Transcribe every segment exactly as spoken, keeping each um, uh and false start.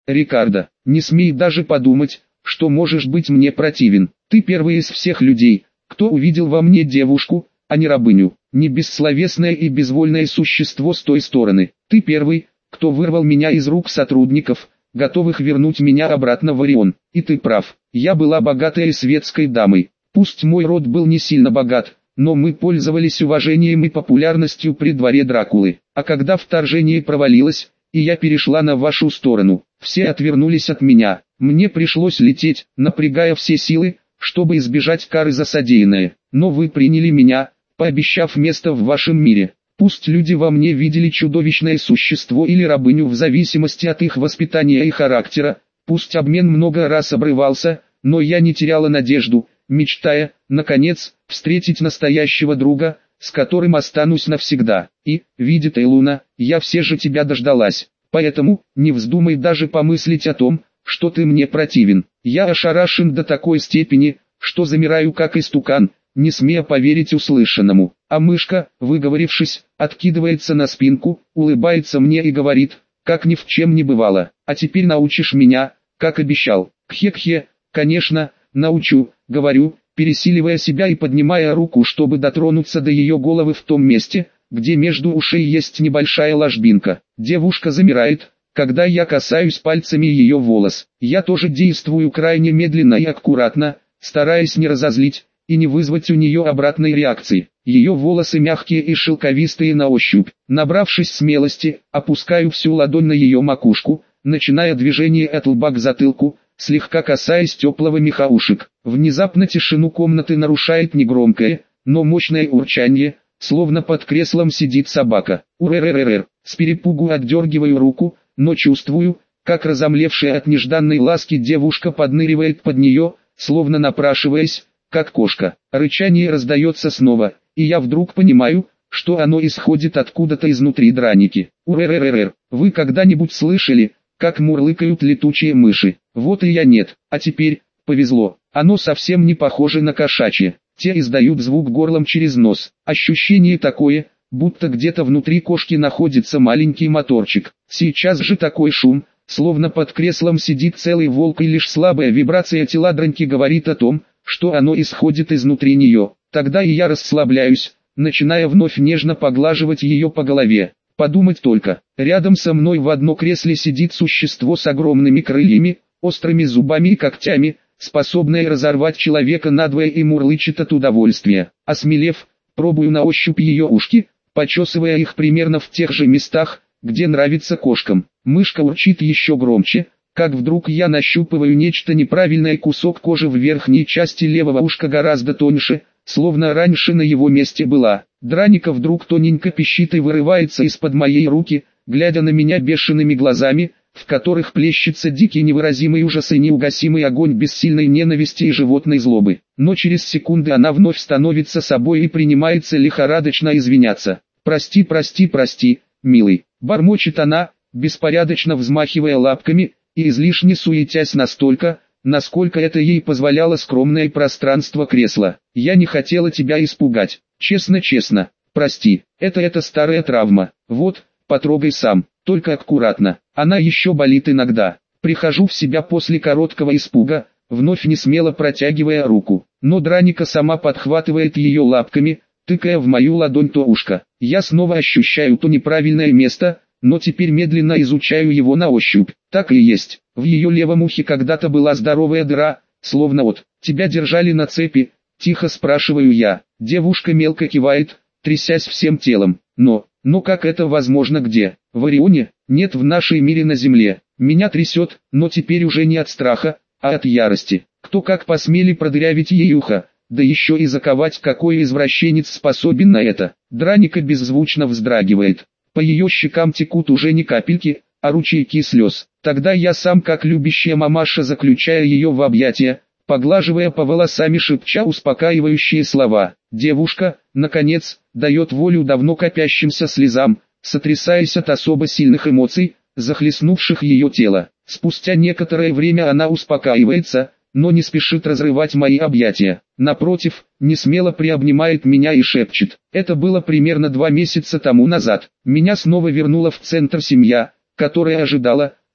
Рикардо, не смей даже подумать, что можешь быть мне противен. Ты первый из всех людей, кто увидел во мне девушку, а не рабыню, не бессловесное и безвольное существо с той стороны. Ты первый, кто вырвал меня из рук сотрудников, готовых вернуть меня обратно в Орион. И ты прав, я была богатой и светской дамой. Пусть мой род был не сильно богат, но мы пользовались уважением и популярностью при дворе Дракулы. А когда вторжение провалилось, и я перешла на вашу сторону, все отвернулись от меня. Мне пришлось лететь, напрягая все силы, чтобы избежать кары за содеянное. Но вы приняли меня, пообещав место в вашем мире. Пусть люди во мне видели чудовищное существо или рабыню в зависимости от их воспитания и характера, пусть обмен много раз обрывался, но я не теряла надежду, мечтая, наконец, встретить настоящего друга, с которым останусь навсегда. И, видит Эйлуна, я все же тебя дождалась. Поэтому, не вздумай даже помыслить о том, что ты мне противен. Я ошарашен до такой степени, что замираю как истукан, не смея поверить услышанному. А мышка, выговорившись, откидывается на спинку, улыбается мне и говорит, как ни в чем не бывало. А теперь научишь меня, как обещал. Кхе-кхе, конечно, научу, говорю, пересиливая себя и поднимая руку, чтобы дотронуться до ее головы в том месте, где между ушей есть небольшая ложбинка. Девушка замирает, когда я касаюсь пальцами ее волос. Я тоже действую крайне медленно и аккуратно, стараясь не разозлить и не вызвать у нее обратной реакции. Ее волосы мягкие и шелковистые на ощупь. Набравшись смелости, опускаю всю ладонь на ее макушку, начиная движение от лба к затылку, слегка касаясь теплого меха ушек. Внезапно тишину комнаты нарушает негромкое, но мощное урчание, словно под креслом сидит собака. Урррррр. С перепугу отдергиваю руку, но чувствую, как разомлевшая от нежданной ласки девушка подныривает под нее, словно напрашиваясь, как кошка. Рычание раздается снова, и я вдруг понимаю, что оно исходит откуда-то изнутри драники. Урррррр. Вы когда-нибудь слышали, как мурлыкают летучие мыши? Вот и я нет. А теперь, повезло, оно совсем не похоже на кошачье. Те издают звук горлом через нос. Ощущение такое, будто где-то внутри кошки находится маленький моторчик. Сейчас же такой шум, словно под креслом сидит целый волк, и лишь слабая вибрация тела драньки говорит о том, что оно исходит изнутри нее. Тогда и я расслабляюсь, начиная вновь нежно поглаживать ее по голове. Подумать только, рядом со мной в одно кресле сидит существо с огромными крыльями, острыми зубами и когтями, способное разорвать человека надвое, и мурлычет от удовольствия. Осмелев, пробую на ощупь ее ушки, почесывая их примерно в тех же местах, где нравится кошкам. Мышка урчит еще громче, как вдруг я нащупываю нечто неправильное, кусок кожи в верхней части левого ушка гораздо тоньше, словно раньше на его месте была. Драника вдруг тоненько пищит и вырывается из-под моей руки, глядя на меня бешеными глазами, в которых плещется дикий невыразимый ужас и неугасимый огонь бессильной ненависти и животной злобы. Но через секунды она вновь становится собой и принимается лихорадочно извиняться. «Прости, прости, прости, милый», — бормочет она, беспорядочно взмахивая лапками и излишне суетясь настолько, насколько это ей позволяло скромное пространство кресла. «Я не хотела тебя испугать. Честно-честно, прости, это это старая травма. Вот, потрогай сам, только аккуратно, она еще болит иногда». Прихожу в себя после короткого испуга, вновь не смело протягивая руку, но Драника сама подхватывает ее лапками, тыкая в мою ладонь то ушко. Я снова ощущаю то неправильное место, но теперь медленно изучаю его на ощупь. Так и есть, в ее левом ухе когда-то была здоровая дыра, словно от тебя держали на цепи. Тихо спрашиваю я. Девушка мелко кивает, трясясь всем телом. Но, но как это возможно где? В Орионе? Нет, в нашей мире на Земле. Меня трясет, но теперь уже не от страха, а от ярости. Кто как посмели продырявить ей ухо, да еще и заковать, какой извращенец способен на это. Драника беззвучно вздрагивает. По ее щекам текут уже не капельки, а ручейки слез. Тогда я сам, как любящая мамаша, заключая ее в объятия, поглаживая по волосам и шепча успокаивающие слова. Девушка, наконец, дает волю давно копящимся слезам, сотрясаясь от особо сильных эмоций, захлестнувших ее тело. Спустя некоторое время она успокаивается, но не спешит разрывать мои объятия. Напротив, не смело приобнимает меня и шепчет. Это было примерно два месяца тому назад. Меня снова вернула в центр семья, которая ожидала,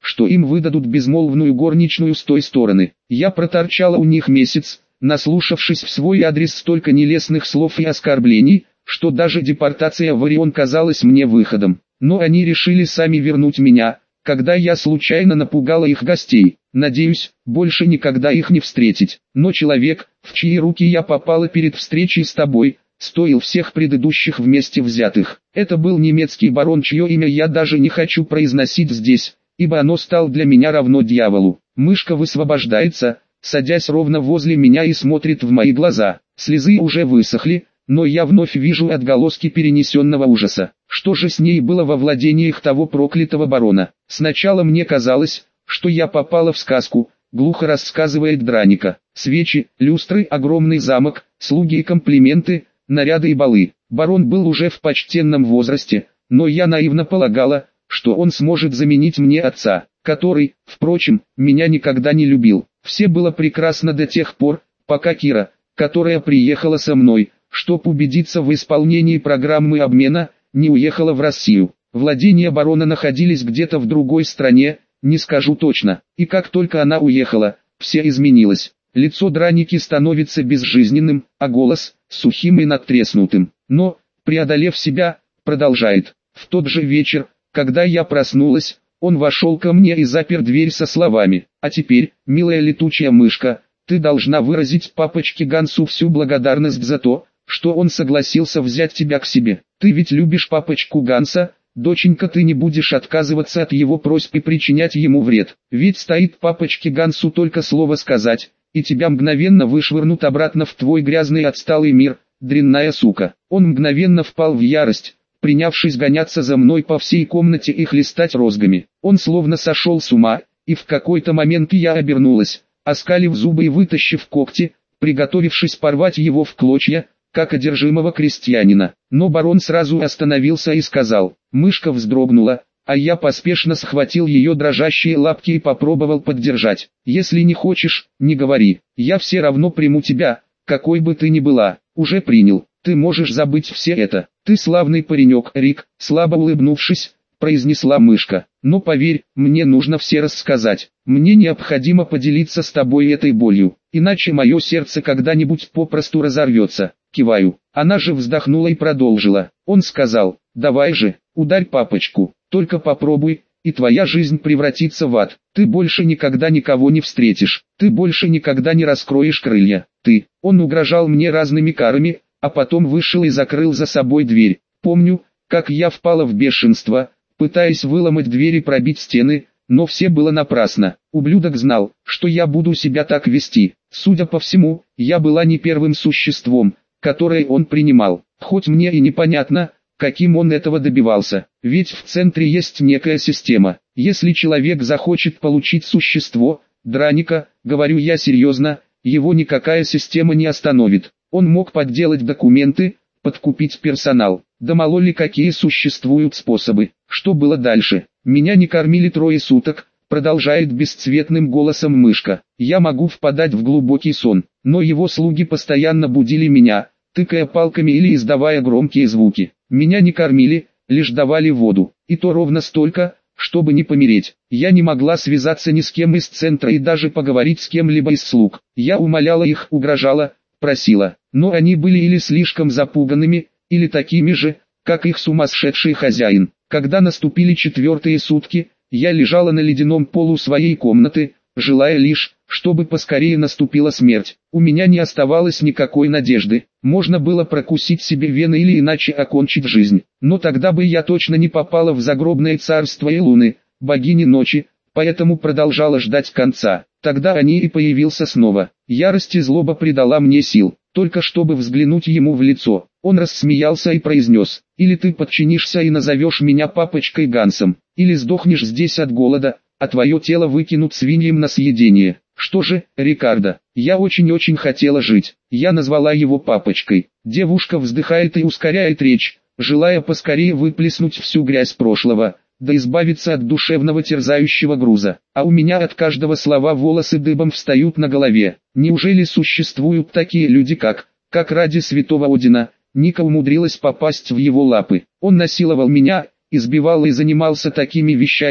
что им выдадут безмолвную горничную с той стороны. Я проторчала у них месяц, наслушавшись в свой адрес столько нелестных слов и оскорблений, что даже депортация в Орион казалась мне выходом. Но они решили сами вернуть меня, когда я случайно напугала их гостей. Надеюсь, больше никогда их не встретить. Но человек, в чьи руки я попала перед встречей с тобой, стоил всех предыдущих вместе взятых. Это был немецкий барон, чье имя я даже не хочу произносить здесь, ибо оно стало для меня равно дьяволу. Мышка высвобождается, садясь ровно возле меня и смотрит в мои глаза. Слезы уже высохли, но я вновь вижу отголоски перенесенного ужаса. Что же с ней было во владениях того проклятого барона? Сначала мне казалось, что я попала в сказку, глухо рассказывает Драника. Свечи, люстры, огромный замок, слуги и комплименты, наряды и балы. Барон был уже в почтенном возрасте, но я наивно полагала, что он сможет заменить мне отца, который, впрочем, меня никогда не любил. Все было прекрасно до тех пор, пока Кира, которая приехала со мной, чтобы убедиться в исполнении программы обмена, не уехала в Россию. Владения барона находились где-то в другой стране, не скажу точно. И как только она уехала, все изменилось. Лицо Драники становится безжизненным, а голос – сухим и надтреснутым. Но, преодолев себя, продолжает. В тот же вечер, когда я проснулась, он вошел ко мне и запер дверь со словами: «А теперь, милая летучая мышка, ты должна выразить папочке Гансу всю благодарность за то, что он согласился взять тебя к себе. Ты ведь любишь папочку Ганса, доченька, ты не будешь отказываться от его просьб и причинять ему вред. Ведь стоит папочке Гансу только слово сказать, и тебя мгновенно вышвырнут обратно в твой грязный отсталый мир, дрянная сука». Он мгновенно впал в ярость, принявшись гоняться за мной по всей комнате и хлестать розгами. Он словно сошел с ума, и в какой-то момент я обернулась, оскалив зубы и вытащив когти, приготовившись порвать его в клочья, как одержимого крестьянина. Но барон сразу остановился и сказал. Мышка вздрогнула, а я поспешно схватил ее дрожащие лапки и попробовал поддержать. «Если не хочешь, не говори, я все равно приму тебя, какой бы ты ни была». «Уже принял, ты можешь забыть все это. Ты славный паренек, Рик», слабо улыбнувшись, произнесла мышка. «Но поверь, мне нужно все рассказать. Мне необходимо поделиться с тобой этой болью, иначе мое сердце когда-нибудь попросту разорвется». Киваю. Она же вздохнула и продолжила. Он сказал: «Давай же, ударь папочку, только попробуй, и твоя жизнь превратится в ад. Ты больше никогда никого не встретишь, ты больше никогда не раскроешь крылья. Ты». Он угрожал мне разными карами, а потом вышел и закрыл за собой дверь. Помню, как я впала в бешенство, пытаясь выломать дверь и пробить стены, но все было напрасно. Ублюдок знал, что я буду себя так вести. Судя по всему, я была не первым существом, которое он принимал. Хоть мне и непонятно, каким он этого добивался. Ведь в центре есть некая система. Если человек захочет получить существо, Драника, говорю я серьезно, его никакая система не остановит. Он мог подделать документы, подкупить персонал. Да мало ли какие существуют способы. Что было дальше? Меня не кормили трое суток, продолжает бесцветным голосом мышка. Я могу впадать в глубокий сон, но его слуги постоянно будили меня, тыкая палками или издавая громкие звуки. Меня не кормили, лишь давали воду, и то ровно столько, чтобы не помереть. Я не могла связаться ни с кем из центра и даже поговорить с кем-либо из слуг. Я умоляла их, угрожала, просила, но они были или слишком запуганными, или такими же, как их сумасшедший хозяин. Когда наступили четвертые сутки, я лежала на ледяном полу своей комнаты, желая лишь, чтобы поскорее наступила смерть. У меня не оставалось никакой надежды. Можно было прокусить себе вены или иначе окончить жизнь. Но тогда бы я точно не попала в загробное царство Элуны, богини ночи, поэтому продолжала ждать конца. Тогда они и появился снова. Ярость и злоба придала мне сил, только чтобы взглянуть ему в лицо. Он рассмеялся и произнес: «Или ты подчинишься и назовешь меня папочкой Гансом, или сдохнешь здесь от голода, а твое тело выкинут свиньям на съедение». Что же, Рикардо, я очень-очень хотела жить. Я назвала его папочкой. Девушка вздыхает и ускоряет речь, желая поскорее выплеснуть всю грязь прошлого, да избавиться от душевного терзающего груза. А у меня от каждого слова волосы дыбом встают на голове. Неужели существуют такие люди, как, как ради святого Одина, Ника умудрилась попасть в его лапы? Он насиловал меня, избивал и занимался такими вещами,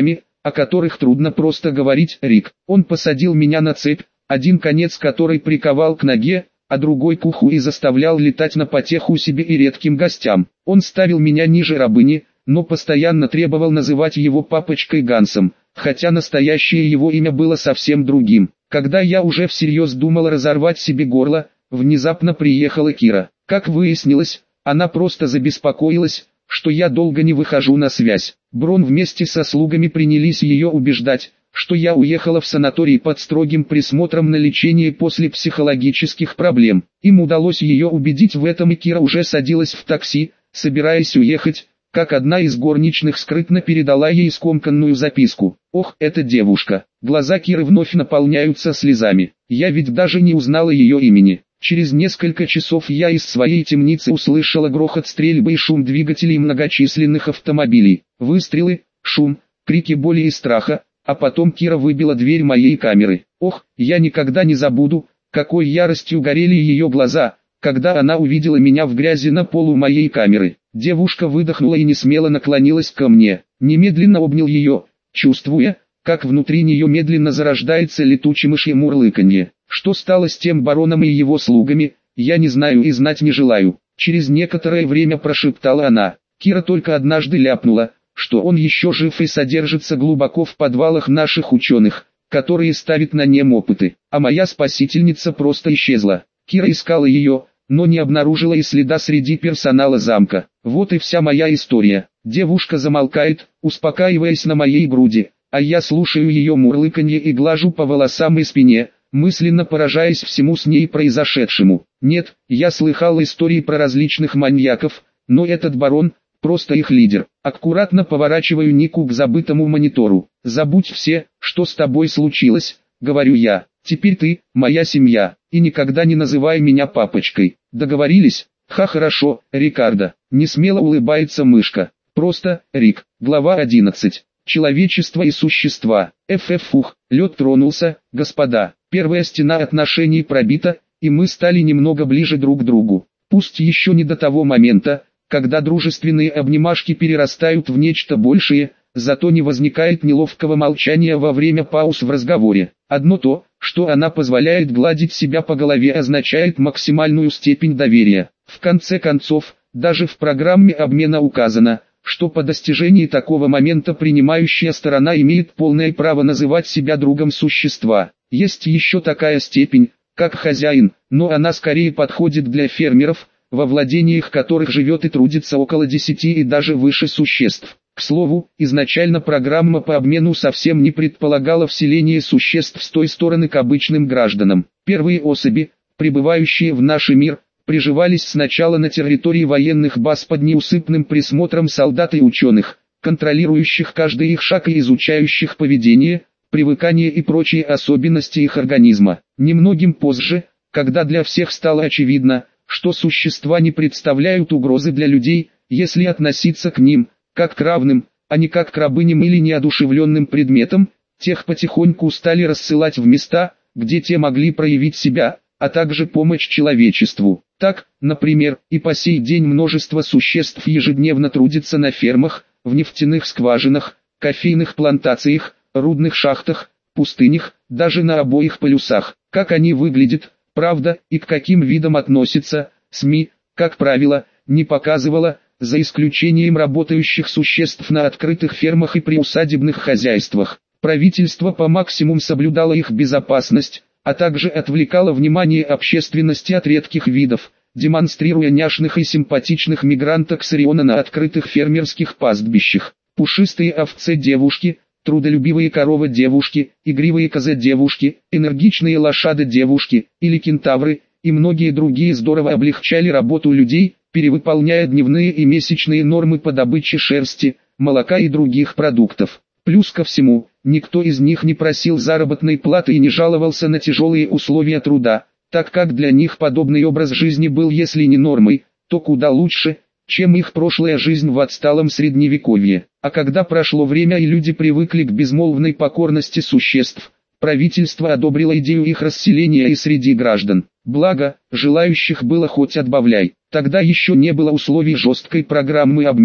о которых трудно просто говорить, Рик. Он посадил меня на цепь, один конец которой приковал к ноге, а другой к уху и заставлял летать на потеху себе и редким гостям. Он ставил меня ниже рабыни, но постоянно требовал называть его папочкой Гансом, хотя настоящее его имя было совсем другим. Когда я уже всерьез думал разорвать себе горло, внезапно приехала Кира. Как выяснилось, она просто забеспокоилась, что я долго не выхожу на связь. Брон вместе со слугами принялись ее убеждать, что я уехала в санаторий под строгим присмотром на лечение после психологических проблем. Им удалось ее убедить в этом, и Кира уже садилась в такси, собираясь уехать, как одна из горничных скрытно передала ей скомканную записку. Ох, эта девушка. Глаза Киры вновь наполняются слезами. Я ведь даже не узнала ее имени. Через несколько часов я из своей темницы услышала грохот стрельбы и шум двигателей многочисленных автомобилей. Выстрелы, шум, крики боли и страха, а потом Кира выбила дверь моей камеры. Ох, я никогда не забуду, какой яростью горели ее глаза, когда она увидела меня в грязи на полу моей камеры. Девушка выдохнула и несмело наклонилась ко мне. Немедленно обнял ее, чувствуя, как внутри нее медленно зарождается летучее мышье мурлыканье. Что стало с тем бароном и его слугами, я не знаю и знать не желаю. Через некоторое время прошептала она. Кира только однажды ляпнула, что он еще жив и содержится глубоко в подвалах наших ученых, которые ставят на нем опыты. А моя спасительница просто исчезла. Кира искала ее, но не обнаружила и следа среди персонала замка. Вот и вся моя история. Девушка замолкает, успокаиваясь на моей груди, а я слушаю ее мурлыканье и глажу по волосам и спине, мысленно поражаясь всему с ней произошедшему. Нет, я слыхал истории про различных маньяков, но этот барон – просто их лидер. Аккуратно поворачиваю Нику к забытому монитору. «Забудь все, что с тобой случилось», – говорю я. «Теперь ты – моя семья, и никогда не называй меня папочкой. Договорились?» «Ха, хорошо, Рикардо», – несмело улыбается мышка. «Просто, Рик». Глава одиннадцать. Человечество и существа. ФФ фух, лед тронулся, господа. Первая стена отношений пробита, и мы стали немного ближе друг к другу. Пусть еще не до того момента, когда дружественные обнимашки перерастают в нечто большее, зато не возникает неловкого молчания во время пауз в разговоре. Одно то, что она позволяет гладить себя по голове, означает максимальную степень доверия. В конце концов, даже в программе обмена указано, что по достижении такого момента принимающая сторона имеет полное право называть себя другом существа. Есть еще такая степень, как хозяин, но она скорее подходит для фермеров, во владениях которых живет и трудится около десяти и даже выше существ. К слову, изначально программа по обмену совсем не предполагала вселение существ с той стороны к обычным гражданам. Первые особи, прибывающие в наш мир, приживались сначала на территории военных баз под неусыпным присмотром солдат и ученых, контролирующих каждый их шаг и изучающих поведение, привыкание и прочие особенности их организма. Немногим позже, когда для всех стало очевидно, что существа не представляют угрозы для людей, если относиться к ним, как к равным, а не как к рабыням или неодушевленным предметам, тех потихоньку стали рассылать в места, где те могли проявить себя, а также помочь человечеству. Так, например, и по сей день множество существ ежедневно трудится на фермах, в нефтяных скважинах, кофейных плантациях, рудных шахтах, пустынях, даже на обоих полюсах. Как они выглядят, правда, и к каким видам относятся, СМИ, как правило, не показывала, за исключением работающих существ на открытых фермах и приусадебных хозяйствах. Правительство по максимуму соблюдало их безопасность, а также отвлекало внимание общественности от редких видов, демонстрируя няшных и симпатичных мигранток с Ориона на открытых фермерских пастбищах. Пушистые овцы-девушки, трудолюбивые коровы-девушки, игривые козы-девушки, энергичные лошады-девушки или кентавры и многие другие здорово облегчали работу людей, перевыполняя дневные и месячные нормы по добыче шерсти, молока и других продуктов. Плюс ко всему, никто из них не просил заработной платы и не жаловался на тяжелые условия труда, так как для них подобный образ жизни был если не нормой, то куда лучше, чем их прошлая жизнь в отсталом средневековье. А когда прошло время и люди привыкли к безмолвной покорности существ, правительство одобрило идею их расселения и среди граждан. Благо, желающих было хоть отбавляй. Тогда еще не было условий жесткой программы обмена,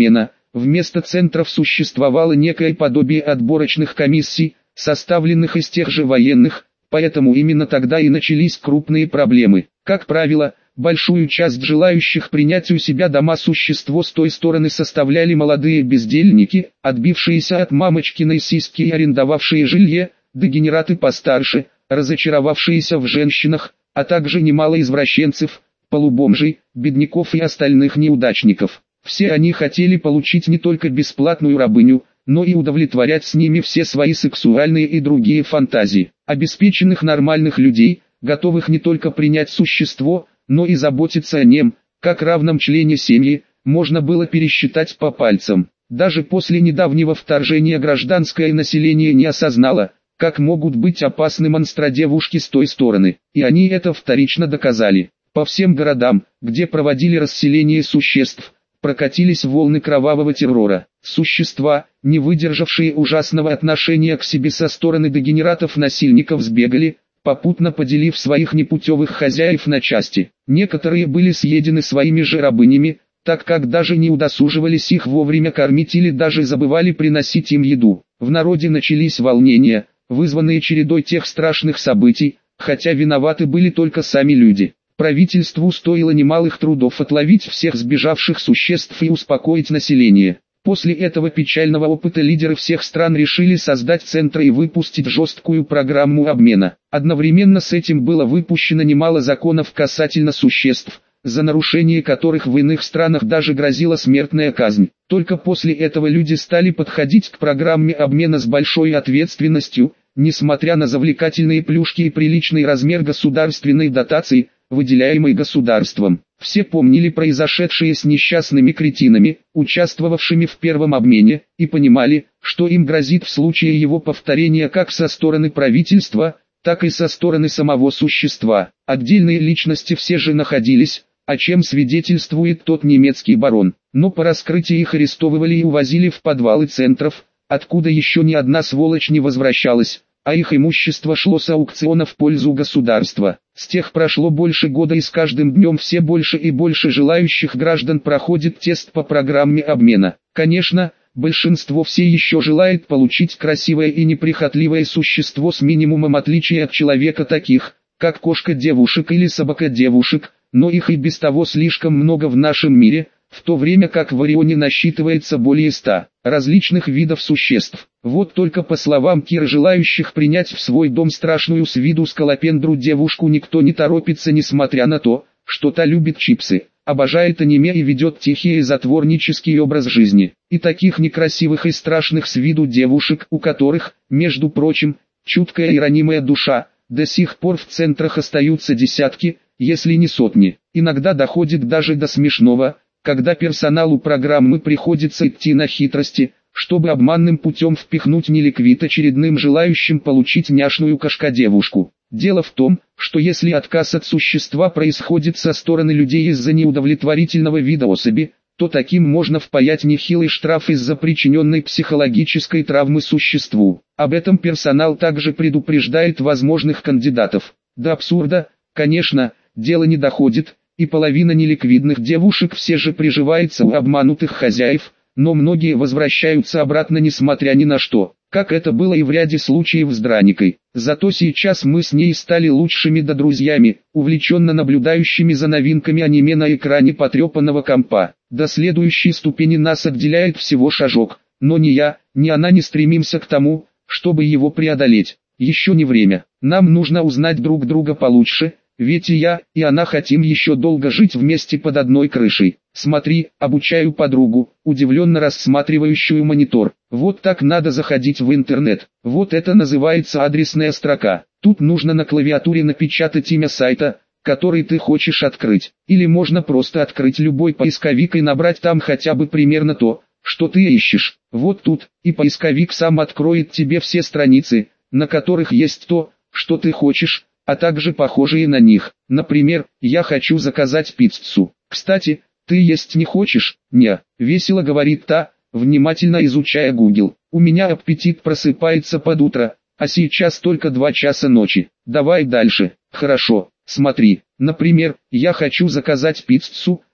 вместо центров существовало некое подобие отборочных комиссий, составленных из тех же военных, поэтому именно тогда и начались крупные проблемы. Как правило, большую часть желающих принять у себя дома существо с той стороны составляли молодые бездельники, отбившиеся от мамочкиной сиськи и арендовавшие жилье, дегенераты постарше, разочаровавшиеся в женщинах, а также немало извращенцев, полубомжей, бедняков и остальных неудачников. Все они хотели получить не только бесплатную рабыню, но и удовлетворять с ними все свои сексуальные и другие фантазии. Обеспеченных нормальных людей, готовых не только принять существо, но и заботиться о нем, как равном члене семьи, можно было пересчитать по пальцам. Даже после недавнего вторжения гражданское население не осознало, как могут быть опасны монстродевушки с той стороны, и они это вторично доказали. По всем городам, где проводили расселение существ, прокатились волны кровавого террора. Существа, не выдержавшие ужасного отношения к себе со стороны дегенератов-насильников, сбегали, попутно поделив своих непутевых хозяев на части. Некоторые были съедены своими же рабынями, так как даже не удосуживались их вовремя кормить или даже забывали приносить им еду. В народе начались волнения, вызванные чередой тех страшных событий, хотя виноваты были только сами люди. Правительству стоило немалых трудов отловить всех сбежавших существ и успокоить население. После этого печального опыта лидеры всех стран решили создать центры и выпустить жесткую программу обмена. Одновременно с этим было выпущено немало законов касательно существ, за нарушение которых в иных странах даже грозила смертная казнь. Только после этого люди стали подходить к программе обмена с большой ответственностью, несмотря на завлекательные плюшки и приличный размер государственной дотации, выделяемой государством. Все помнили произошедшее с несчастными кретинами, участвовавшими в первом обмене, и понимали, что им грозит в случае его повторения как со стороны правительства, так и со стороны самого существа. Отдельные личности все же находились, о чем свидетельствует тот немецкий барон, но по раскрытии их арестовывали и увозили в подвалы центров, откуда еще ни одна сволочь не возвращалась, а их имущество шло с аукциона в пользу государства. С тех прошло больше года, и с каждым днем все больше и больше желающих граждан проходит тест по программе обмена. Конечно, большинство все еще желает получить красивое и неприхотливое существо с минимумом отличий от человека, таких, как кошка-девушек или собака-девушек, но их и без того слишком много в нашем мире, в то время как в Орионе насчитывается более ста различных видов существ. Вот только по словам Киры, желающих принять в свой дом страшную с виду скалопендру девушку никто не торопится, несмотря на то, что та любит чипсы, обожает аниме и ведет тихий и затворнический образ жизни. И таких некрасивых и страшных с виду девушек, у которых, между прочим, чуткая и ранимая душа, до сих пор в центрах остаются десятки, если не сотни. Иногда доходит даже до смешного, когда персоналу программы приходится идти на хитрости, чтобы обманным путем впихнуть неликвид очередным желающим получить няшную кошка-девушку. Дело в том, что если отказ от существа происходит со стороны людей из-за неудовлетворительного вида особи, то таким можно впаять нехилый штраф из-за причиненной психологической травмы существу. Об этом персонал также предупреждает возможных кандидатов. До абсурда, конечно, дело не доходит, и половина неликвидных девушек все же приживается у обманутых хозяев, но многие возвращаются обратно несмотря ни на что, как это было и в ряде случаев с Драникой. Зато сейчас мы с ней стали лучшими да друзьями, увлеченно наблюдающими за новинками аниме на экране потрепанного компа. До следующей ступени нас отделяет всего шажок, но ни я, ни она не стремимся к тому, чтобы его преодолеть. Еще не время, нам нужно узнать друг друга получше, ведь и я, и она хотим еще долго жить вместе под одной крышей. Смотри, обучаю подругу, удивленно рассматривающую монитор. Вот так надо заходить в интернет. Вот это называется адресная строка. Тут нужно на клавиатуре напечатать имя сайта, который ты хочешь открыть. Или можно просто открыть любой поисковик и набрать там хотя бы примерно то, что ты ищешь. Вот тут, и поисковик сам откроет тебе все страницы, на которых есть то, что ты хочешь, а также похожие на них. Например, я хочу заказать пиццу. Кстати, ты есть не хочешь? Не, весело говорит та, внимательно изучая Google. У меня аппетит просыпается под утро, а сейчас только два часа ночи. Давай дальше. Хорошо, смотри. Например, я хочу заказать пиццу,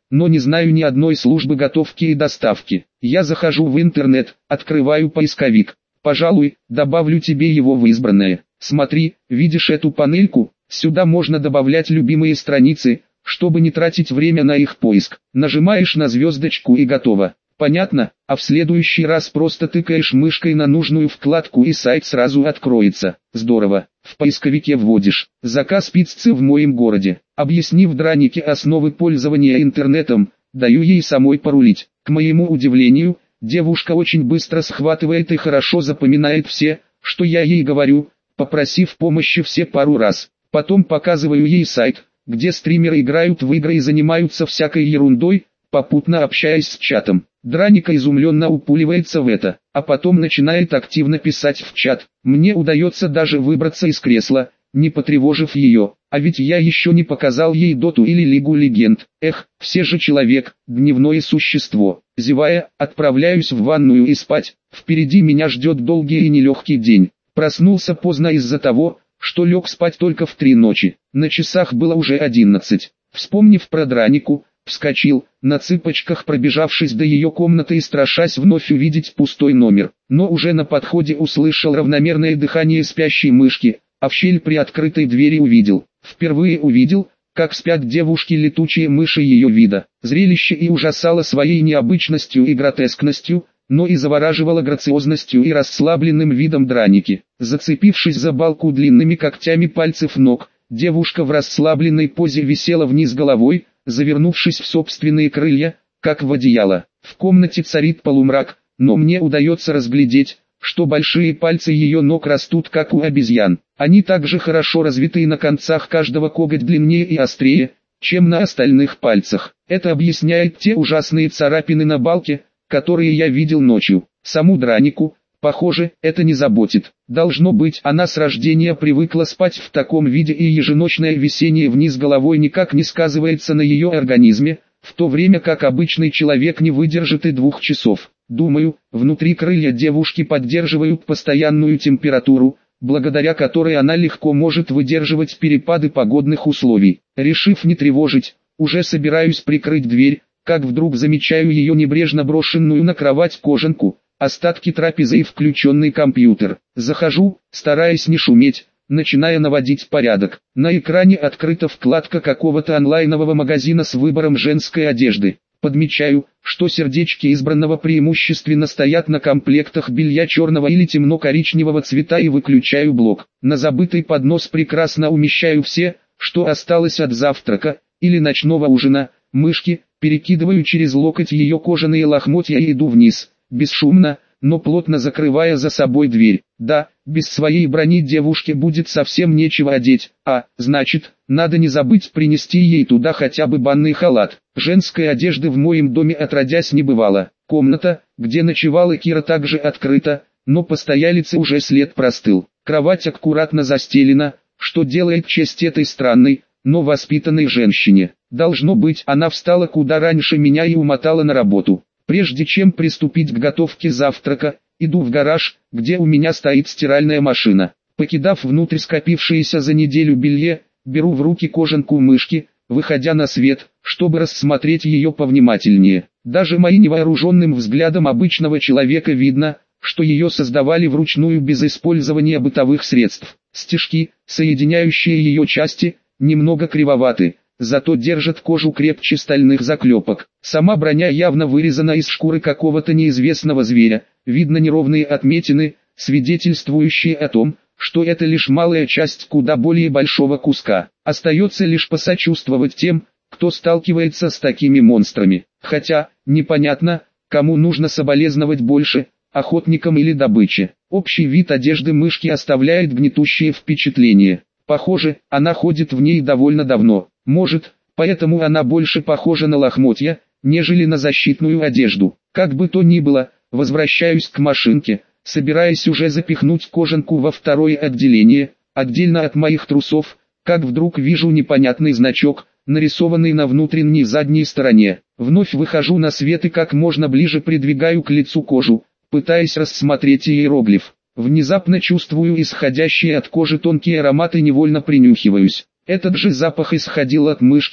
но не знаю ни одной службы готовки и доставки. Я захожу в интернет, открываю поисковик. Пожалуй, добавлю тебе его в избранное. Смотри, видишь эту панельку? Сюда можно добавлять любимые страницы, чтобы не тратить время на их поиск. Нажимаешь на звездочку и готово. Понятно? А в следующий раз просто тыкаешь мышкой на нужную вкладку и сайт сразу откроется. Здорово. В поисковике вводишь «Заказ пиццы в моем городе». Объяснив Дранике основы пользования интернетом, даю ей самой порулить. К моему удивлению, девушка очень быстро схватывает и хорошо запоминает все, что я ей говорю, попросив помощи все пару раз. Потом показываю ей сайт, где стримеры играют в игры и занимаются всякой ерундой, попутно общаясь с чатом. Драника изумленно упуливается в это, а потом начинает активно писать в чат. Мне удается даже выбраться из кресла, не потревожив ее, а ведь я еще не показал ей Доту или Лигу Легенд. Эх, все же человек, дневное существо. Зевая, отправляюсь в ванную и спать. Впереди меня ждет долгий и нелегкий день. Проснулся поздно из-за того, что лег спать только в три ночи. На часах было уже одиннадцать. Вспомнив про Дранику, вскочил, на цыпочках пробежавшись до ее комнаты и страшась вновь увидеть пустой номер. Но уже на подходе услышал равномерное дыхание спящей мышки, а в щель при открытой двери увидел. Впервые увидел, как спят девушки летучие мыши ее вида. Зрелище и ужасало своей необычностью и гротескностью, но и завораживало грациозностью и расслабленным видом Драники. Зацепившись за балку длинными когтями пальцев ног, девушка в расслабленной позе висела вниз головой, завернувшись в собственные крылья, как в одеяло. В комнате царит полумрак, но мне удается разглядеть, что большие пальцы ее ног растут как у обезьян. Они также хорошо развиты и на концах каждого коготь длиннее и острее, чем на остальных пальцах. Это объясняет те ужасные царапины на балке, которые я видел ночью. Саму Дранику, похоже, это не заботит. Должно быть, она с рождения привыкла спать в таком виде, и еженочное висение вниз головой никак не сказывается на ее организме, в то время как обычный человек не выдержит и двух часов. Думаю, внутри крылья девушки поддерживают постоянную температуру, благодаря которой она легко может выдерживать перепады погодных условий. Решив не тревожить, уже собираюсь прикрыть дверь, как вдруг замечаю ее небрежно брошенную на кровать кожанку, остатки трапезы и включенный компьютер. Захожу, стараясь не шуметь, начиная наводить порядок. На экране открыта вкладка какого-то онлайнового магазина с выбором женской одежды. Подмечаю, что сердечки избранного преимущественно стоят на комплектах белья черного или темно-коричневого цвета, и выключаю блок. На забытый поднос прекрасно умещаю все, что осталось от завтрака или ночного ужина, мышки, перекидываю через локоть ее кожаные лохмотья и иду вниз, бесшумно, но плотно закрывая за собой дверь. Да, без своей брони девушке будет совсем нечего одеть, а, значит, надо не забыть принести ей туда хотя бы банный халат. Женской одежды в моем доме отродясь не бывало. Комната, где ночевала Кира, также открыта, но постоялице уже след простыл. Кровать аккуратно застелена, что делает честь этой странной, но воспитанной женщине. Должно быть, она встала куда раньше меня и умотала на работу. Прежде чем приступить к готовке завтрака, иду в гараж, где у меня стоит стиральная машина. Покидав внутрь скопившееся за неделю белье, беру в руки кожанку мышки, выходя на свет, чтобы рассмотреть ее повнимательнее. Даже моим невооруженным взглядом обычного человека видно, что ее создавали вручную без использования бытовых средств. Стежки, соединяющие ее части, немного кривоваты, зато держат кожу крепче стальных заклепок. Сама броня явно вырезана из шкуры какого-то неизвестного зверя, видно неровные отметины, свидетельствующие о том, что это лишь малая часть куда более большого куска. Остается лишь посочувствовать тем, кто сталкивается с такими монстрами. Хотя, непонятно, кому нужно соболезновать больше, охотникам или добыче. Общий вид одежды мышки оставляет гнетущее впечатление. Похоже, она ходит в ней довольно давно. Может, поэтому она больше похожа на лохмотья, нежели на защитную одежду. Как бы то ни было, возвращаюсь к машинке, собираясь уже запихнуть кожанку во второе отделение, отдельно от моих трусов, как вдруг вижу непонятный значок, нарисованный на внутренней задней стороне. Вновь выхожу на свет и как можно ближе придвигаю к лицу кожу, пытаясь рассмотреть иероглиф. Внезапно чувствую исходящие от кожи тонкие ароматы и невольно принюхиваюсь. Этот же запах исходил от мышки,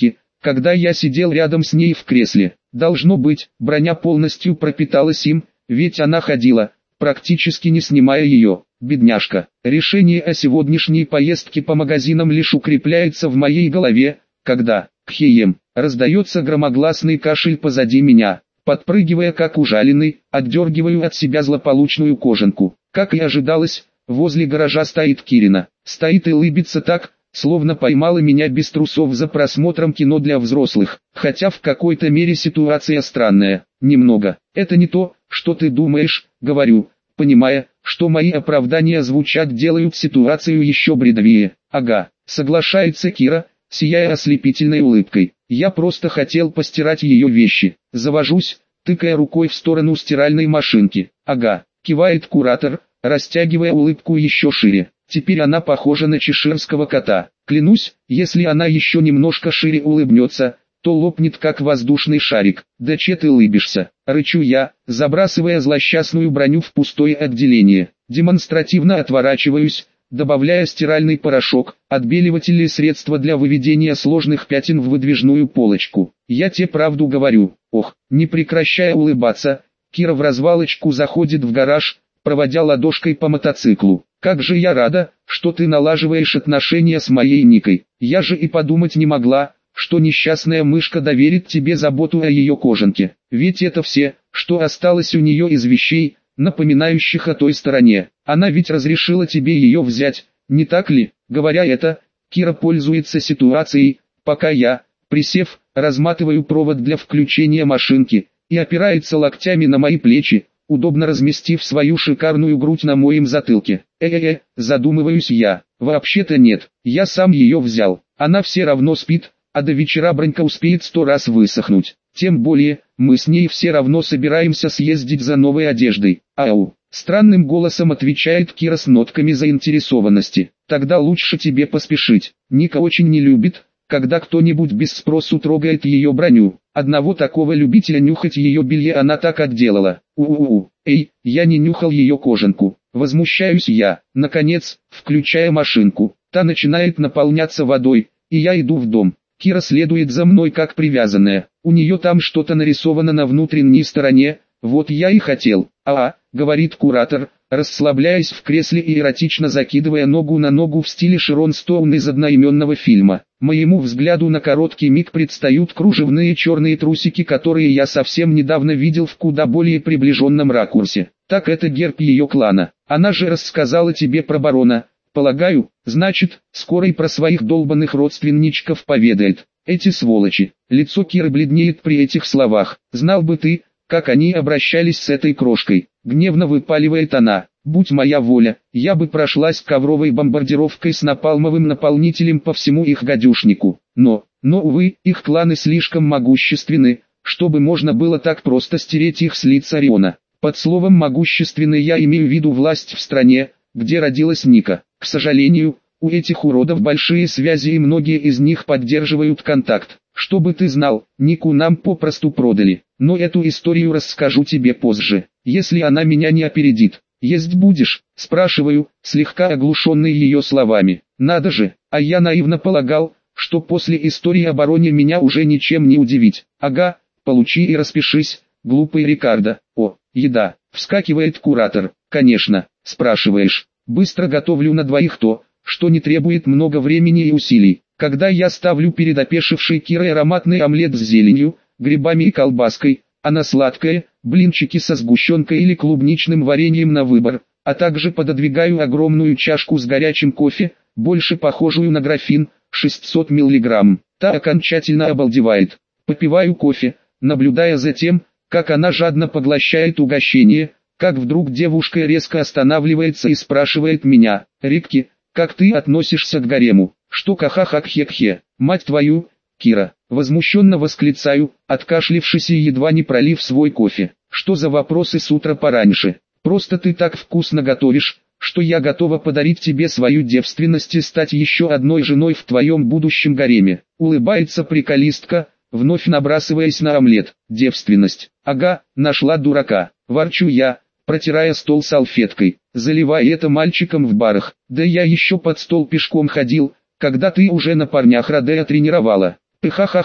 когда я сидел рядом с ней в кресле. Должно быть, броня полностью пропиталась им, ведь она ходила, практически не снимая ее. Бедняжка. Решение о сегодняшней поездке по магазинам лишь укрепляется в моей голове, когда, кхеем, раздается громогласный кашель позади меня. Подпрыгивая как ужаленный, отдергиваю от себя злополучную кожанку. Как и ожидалось, возле гаража стоит Кирина. Стоит и улыбится так, словно поймала меня без трусов за просмотром кино для взрослых. Хотя в какой-то мере ситуация странная. Немного. Это не то, что ты думаешь, говорю, понимая, что мои оправдания звучат делают ситуацию еще бредовее. Ага, соглашается Кира, сияя ослепительной улыбкой. Я просто хотел постирать ее вещи. Завожусь, тыкая рукой в сторону стиральной машинки. Ага, кивает куратор, растягивая улыбку еще шире. Теперь она похожа на чеширского кота. Клянусь, если она еще немножко шире улыбнется, то лопнет как воздушный шарик. Да че ты улыбишься? Рычу я, забрасывая злосчастную броню в пустое отделение. Демонстративно отворачиваюсь, добавляя стиральный порошок, отбеливатель и средства для выведения сложных пятен в выдвижную полочку. Я тебе правду говорю. Ох, не прекращая улыбаться, Кира в развалочку заходит в гараж, проводя ладошкой по мотоциклу. Как же я рада, что ты налаживаешь отношения с моей Никой. Я же и подумать не могла, что несчастная мышка доверит тебе заботу о ее кожанке. Ведь это все, что осталось у нее из вещей, напоминающих о той стороне. Она ведь разрешила тебе ее взять, не так ли? Говоря это, Кира пользуется ситуацией, пока я, присев, разматываю провод для включения машинки, и опирается локтями на мои плечи, удобно разместив свою шикарную грудь на моем затылке. Э-э-э, задумываюсь я. Вообще-то нет, я сам ее взял. Она все равно спит, а до вечера бронька успеет сто раз высохнуть. Тем более, мы с ней все равно собираемся съездить за новой одеждой. Ау, странным голосом отвечает Кира с нотками заинтересованности. Тогда лучше тебе поспешить. Ника очень не любит, когда кто-нибудь без спросу трогает ее броню. Одного такого любителя нюхать ее белье она так отделала. У-у-у, эй, я не нюхал ее кожанку. Возмущаюсь я. Наконец, включая машинку, та начинает наполняться водой, и я иду в дом. Кира следует за мной как привязанная. У нее там что-то нарисовано на внутренней стороне, вот я и хотел. А, говорит куратор, расслабляясь в кресле и эротично закидывая ногу на ногу в стиле Шерон Стоун из одноименного фильма. Моему взгляду на короткий миг предстают кружевные черные трусики, которые я совсем недавно видел в куда более приближенном ракурсе. Так это герб ее клана. Она же рассказала тебе про барона. Полагаю, значит, скоро и про своих долбанных родственничков поведает. Эти сволочи. Лицо Киры бледнеет при этих словах. Знал бы ты, как они обращались с этой крошкой. Гневно выпаливает она. Будь моя воля, я бы прошлась ковровой бомбардировкой с напалмовым наполнителем по всему их гадюшнику. Но, но увы, их кланы слишком могущественны, чтобы можно было так просто стереть их с лица Ориона. Под словом «могущественный» я имею в виду власть в стране, где родилась Ника. К сожалению, у этих уродов большие связи и многие из них поддерживают контакт. Чтобы ты знал, Нику нам попросту продали. Но эту историю расскажу тебе позже, если она меня не опередит. «Есть будешь?» – спрашиваю, слегка оглушенный ее словами. «Надо же, а я наивно полагал, что после истории о бароне меня уже ничем не удивить. Ага, получи и распишись, глупый Рикардо». «О, еда!» – вскакивает куратор. «Конечно, спрашиваешь. Быстро готовлю на двоих то, что не требует много времени и усилий. Когда я ставлю перед опешившей Кирой ароматный омлет с зеленью, грибами и колбаской, она сладкая, блинчики со сгущенкой или клубничным вареньем на выбор, а также пододвигаю огромную чашку с горячим кофе, больше похожую на графин, шестьсот миллиграмм. Та окончательно обалдевает. Попиваю кофе, наблюдая за тем, как она жадно поглощает угощение, как вдруг девушка резко останавливается и спрашивает меня: «Рикки, как ты относишься к гарему?» «Что ка-ха-ха-хе-хе, мать твою, Кира!» Возмущенно восклицаю, откашлившись и едва не пролив свой кофе. «Что за вопросы с утра пораньше? Просто ты так вкусно готовишь, что я готова подарить тебе свою девственность и стать еще одной женой в твоем будущем гареме». Улыбается приколистка, вновь набрасываясь на омлет. «Девственность. Ага, нашла дурака». Ворчу я, протирая стол салфеткой. «Заливай это мальчикам в барах. Да я еще под стол пешком ходил, когда ты уже на парнях Родея тренировала». «Ха-ха-ха»,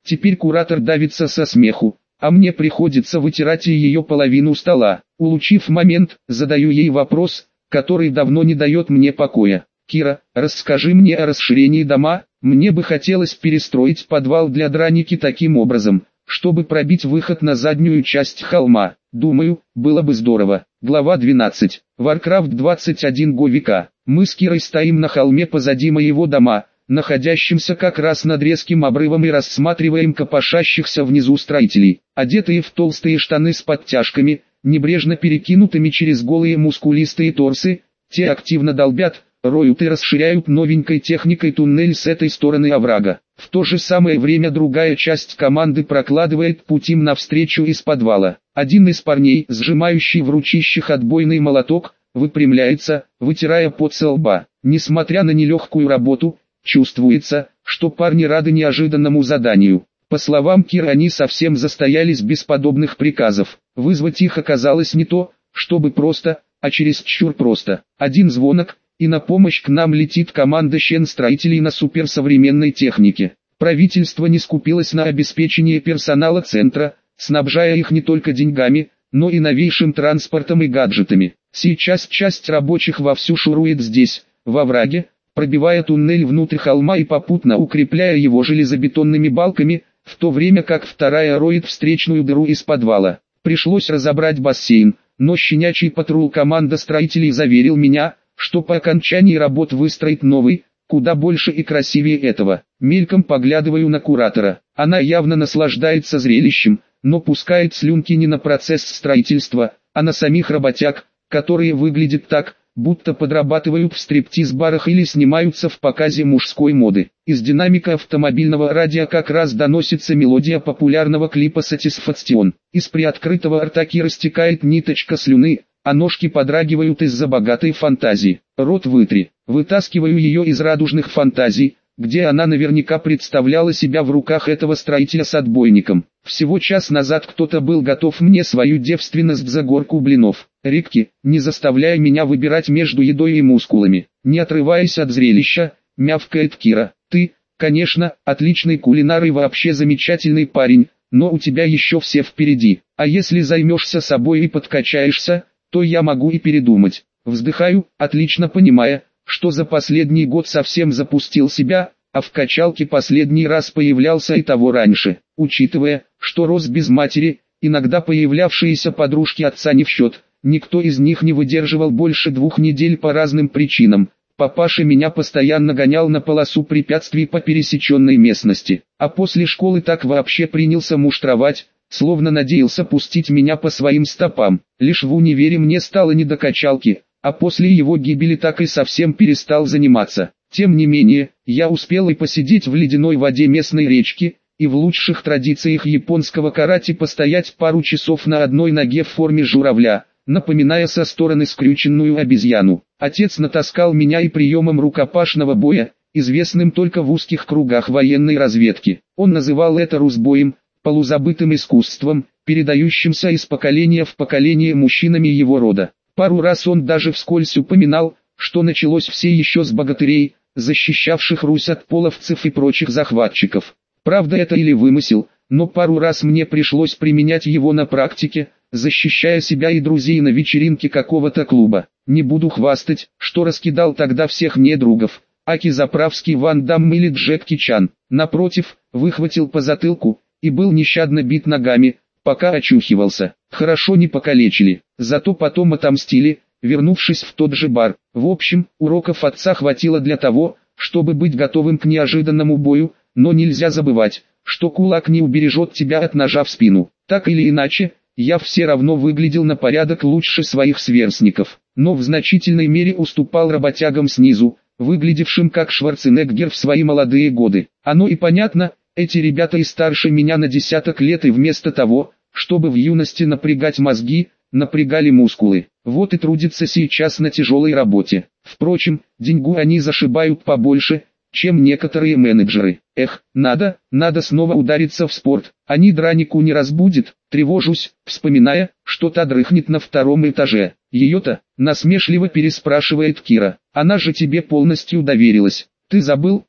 Теперь куратор давится со смеху, а мне приходится вытирать и ее половину стола. Улучив момент, задаю ей вопрос, который давно не дает мне покоя. «Кира, расскажи мне о расширении дома, мне бы хотелось перестроить подвал для драники таким образом, чтобы пробить выход на заднюю часть холма. Думаю, было бы здорово». Глава двенадцать. Warcraft двадцать один Говика. Мы с Кирой стоим на холме позади моего дома, находящимся как раз над резким обрывом, и рассматриваем копошащихся внизу строителей. Одетые в толстые штаны с подтяжками, небрежно перекинутыми через голые мускулистые торсы, те активно долбят, роют и расширяют новенькой техникой туннель с этой стороны оврага. В то же самое время другая часть команды прокладывает путь им навстречу из подвала. Один из парней, сжимающий в ручищах отбойный молоток, выпрямляется, вытирая пот со лба. Несмотря на нелегкую работу, чувствуется, что парни рады неожиданному заданию. По словам Киры, они совсем застоялись без подобных приказов. Вызвать их оказалось не то, чтобы просто, а чересчур просто. Один звонок, и на помощь к нам летит команда щен-строителей на суперсовременной технике. Правительство не скупилось на обеспечение персонала центра, снабжая их не только деньгами, но и новейшим транспортом и гаджетами. Сейчас часть рабочих вовсю шурует здесь, во враге, пробивая туннель внутрь холма и попутно укрепляя его железобетонными балками, в то время как вторая роет встречную дыру из подвала. Пришлось разобрать бассейн, но щенячий патруль команда строителей заверил меня, что по окончании работ выстроит новый, куда больше и красивее этого. Мельком поглядываю на куратора. Она явно наслаждается зрелищем, но пускает слюнки не на процесс строительства, а на самих работяг, которые выглядят так, будто подрабатывают в стриптиз-барах или снимаются в показе мужской моды. Из динамика автомобильного радио как раз доносится мелодия популярного клипа «Satisfaction». Из приоткрытого рта Киры стекает ниточка слюны, а ножки подрагивают из-за богатой фантазии. Рот вытри. Вытаскиваю ее из радужных фантазий, где она наверняка представляла себя в руках этого строителя с отбойником. Всего час назад кто-то был готов мне свою девственность за горку блинов. Рикки, не заставляя меня выбирать между едой и мускулами. Не отрываясь от зрелища, мявкает Кира. Ты, конечно, отличный кулинар и вообще замечательный парень, но у тебя еще все впереди. А если займешься собой и подкачаешься, то я могу и передумать. Вздыхаю, отлично понимая, что за последний год совсем запустил себя, а в качалке последний раз появлялся и того раньше. Учитывая, что рос без матери, иногда появлявшиеся подружки отца не в счет, никто из них не выдерживал больше двух недель по разным причинам. Папаша меня постоянно гонял на полосу препятствий по пересеченной местности, а после школы так вообще принялся муштровать, словно надеялся пустить меня по своим стопам. Лишь в универе мне стало не до качалки, а после его гибели так и совсем перестал заниматься. Тем не менее, я успел и посидеть в ледяной воде местной речки, и в лучших традициях японского карате постоять пару часов на одной ноге в форме журавля, напоминая со стороны скрюченную обезьяну. Отец натаскал меня и приемам рукопашного боя, известным только в узких кругах военной разведки. Он называл это русбоем, полузабытым искусством, передающимся из поколения в поколение мужчинами его рода. Пару раз он даже вскользь упоминал, что началось все еще с богатырей, защищавших Русь от половцев и прочих захватчиков. Правда это или вымысел, но пару раз мне пришлось применять его на практике, защищая себя и друзей на вечеринке какого-то клуба. Не буду хвастать, что раскидал тогда всех недругов, аки Заправский, Ван Дамм или Джеки Чан. Напротив, выхватил по затылку, и был нещадно бит ногами, пока очухивался. Хорошо не покалечили, зато потом отомстили, вернувшись в тот же бар. В общем, уроков отца хватило для того, чтобы быть готовым к неожиданному бою, но нельзя забывать, что кулак не убережет тебя от ножа в спину. Так или иначе, я все равно выглядел на порядок лучше своих сверстников, но в значительной мере уступал работягам снизу, выглядевшим как Шварценеггер в свои молодые годы. Оно и понятно, эти ребята и старше меня на десяток лет, и вместо того, чтобы в юности напрягать мозги, напрягали мускулы. Вот и трудятся сейчас на тяжелой работе. Впрочем, деньгу они зашибают побольше, чем некоторые менеджеры. Эх, надо, надо снова удариться в спорт. Они дранику не разбудит. Тревожусь, вспоминая, что та дрыхнет на втором этаже. Ее-то, насмешливо переспрашивает Кира. Она же тебе полностью доверилась. Ты забыл,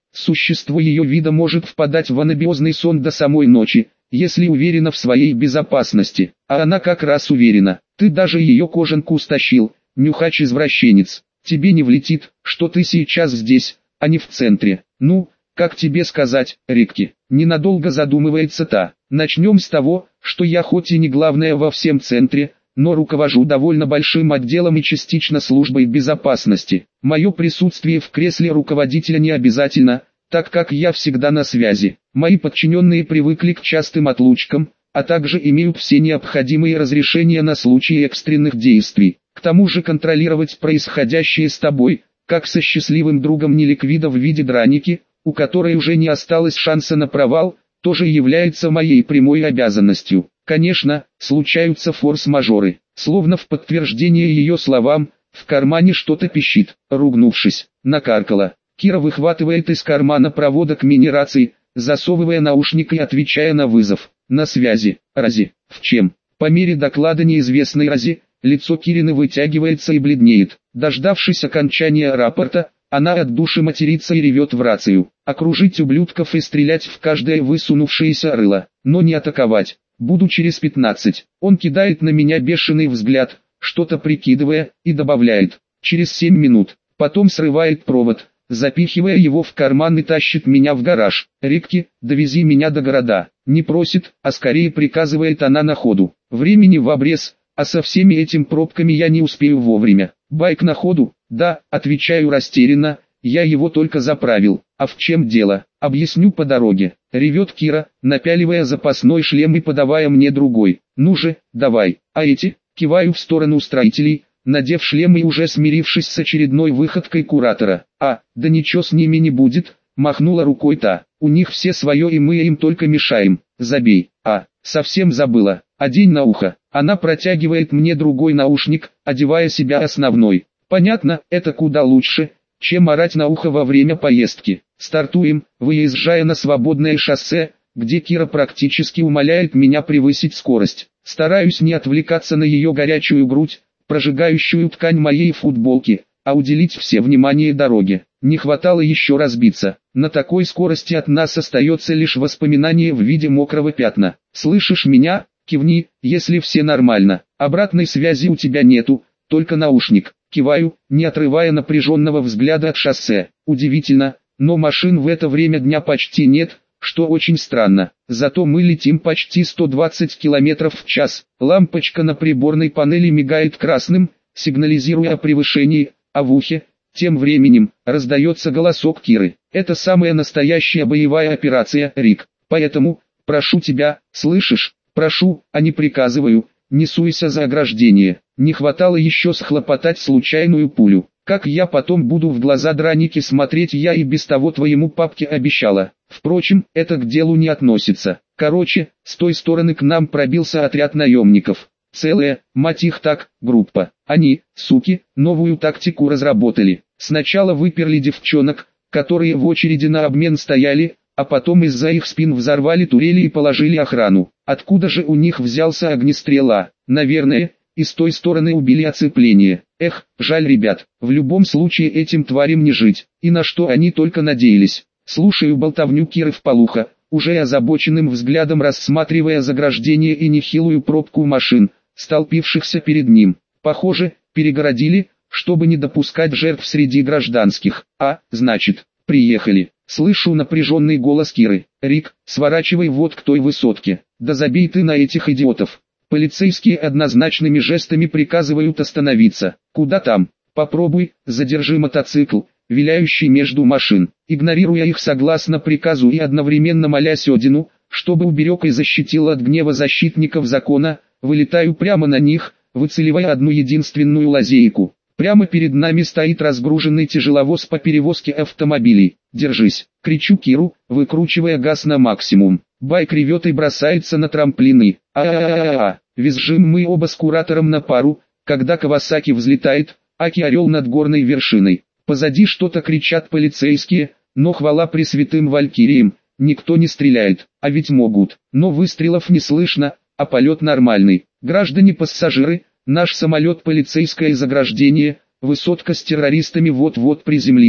Существо ее вида может впадать в анабиозный сон до самой ночи, если уверена в своей безопасности, а она как раз уверена. Ты даже ее кожанку стащил, нюхач-извращенец. Тебе не влетит, что ты сейчас здесь, а не в центре. Ну, как тебе сказать, Рикки? Ненадолго задумывается та. Начнем с того, что я хоть и не главная во всем центре, но руковожу довольно большим отделом и частично службой безопасности. Мое присутствие в кресле руководителя не обязательно, так как я всегда на связи. Мои подчиненные привыкли к частым отлучкам, а также имеют все необходимые разрешения на случаи экстренных действий. К тому же контролировать происходящее с тобой, как со счастливым другом неликвида в виде драники, у которой уже не осталось шанса на провал, тоже является моей прямой обязанностью. Конечно, случаются форс-мажоры. Словно в подтверждение ее словам, в кармане что-то пищит. Ругнувшись, накаркала. Кира выхватывает из кармана проводок мини-рации, засовывая наушник и отвечая на вызов. На связи. Рази. В чем? По мере доклада неизвестной Рази, лицо Кирины вытягивается и бледнеет. Дождавшись окончания рапорта, она от души матерится и ревет в рацию. Окружить ублюдков и стрелять в каждое высунувшееся рыло, но не атаковать. Буду через пятнадцать. Он кидает на меня бешеный взгляд, что-то прикидывая, и добавляет. Через семь минут. Потом срывает провод, запихивая его в карман и тащит меня в гараж. Рикки, довези меня до города. Не просит, а скорее приказывает она на ходу. Времени в обрез, а со всеми этими пробками я не успею вовремя. Байк на ходу? Да, отвечаю растерянно, я его только заправил. А в чем дело? Объясню по дороге. Ревет Кира, напяливая запасной шлем и подавая мне другой. Ну же, давай. А эти? Киваю в сторону строителей, надев шлем и уже смирившись с очередной выходкой куратора. А, да ничего с ними не будет, махнула рукой та. У них все свое и мы им только мешаем. Забей. А, совсем забыла. Одень на ухо. Она протягивает мне другой наушник, одевая себя основной. Понятно, это куда лучше, чем орать на ухо во время поездки. Стартуем, выезжая на свободное шоссе, где Кира практически умоляет меня превысить скорость. Стараюсь не отвлекаться на ее горячую грудь, прожигающую ткань моей футболки, а уделить все внимание дороге. Не хватало еще разбиться. На такой скорости от нас остается лишь воспоминание в виде мокрого пятна. Слышишь меня? Кивни, если все нормально. Обратной связи у тебя нету, только наушник. Киваю, не отрывая напряженного взгляда от шоссе. Удивительно, но машин в это время дня почти нет, что очень странно. Зато мы летим почти сто двадцать километров в час. Лампочка на приборной панели мигает красным, сигнализируя о превышении, а в ухе, тем временем, раздается голосок Киры. Это самая настоящая боевая операция, Рик. Поэтому, прошу тебя, слышишь? Прошу, а не приказываю, не суйся за ограждение. Не хватало еще схлопотать случайную пулю. Как я потом буду в глаза драники смотреть, я и без того твоему папке обещала. Впрочем, это к делу не относится. Короче, с той стороны к нам пробился отряд наемников. Целая, мать их так, группа. Они, суки, новую тактику разработали. Сначала выперли девчонок, которые в очереди на обмен стояли, а потом из-за их спин взорвали турели и положили охрану. Откуда же у них взялся огнестрел? А? Наверное, и с той стороны убили оцепление. Эх, жаль ребят, в любом случае этим тварям не жить. И на что они только надеялись. Слушаю болтовню Киры вполуха, уже озабоченным взглядом рассматривая заграждение и нехилую пробку машин, столпившихся перед ним. Похоже, перегородили, чтобы не допускать жертв среди гражданских. А, значит, приехали. Слышу напряженный голос Киры. Рик, сворачивай вот к той высотке. Да забей ты на этих идиотов. Полицейские однозначными жестами приказывают остановиться. Куда там? Попробуй, задержи мотоцикл, виляющий между машин. Игнорируя их согласно приказу и одновременно молясь Одину, чтобы уберег и защитил от гнева защитников закона, вылетаю прямо на них, выцеливая одну единственную лазейку. Прямо перед нами стоит разгруженный тяжеловоз по перевозке автомобилей. «Держись!» — кричу Киру, выкручивая газ на максимум. Байк ревет и бросается на трамплины. А-а-а-а-а! Визжим мы оба с куратором на пару, когда Кавасаки взлетает, аки орел над горной вершиной. Позади что-то кричат полицейские, но хвала пресвятым валькириям, никто не стреляет, а ведь могут. Но выстрелов не слышно, а полет нормальный. Граждане-пассажиры, наш самолет полицейское заграждение, высотка с террористами вот-вот приземлится.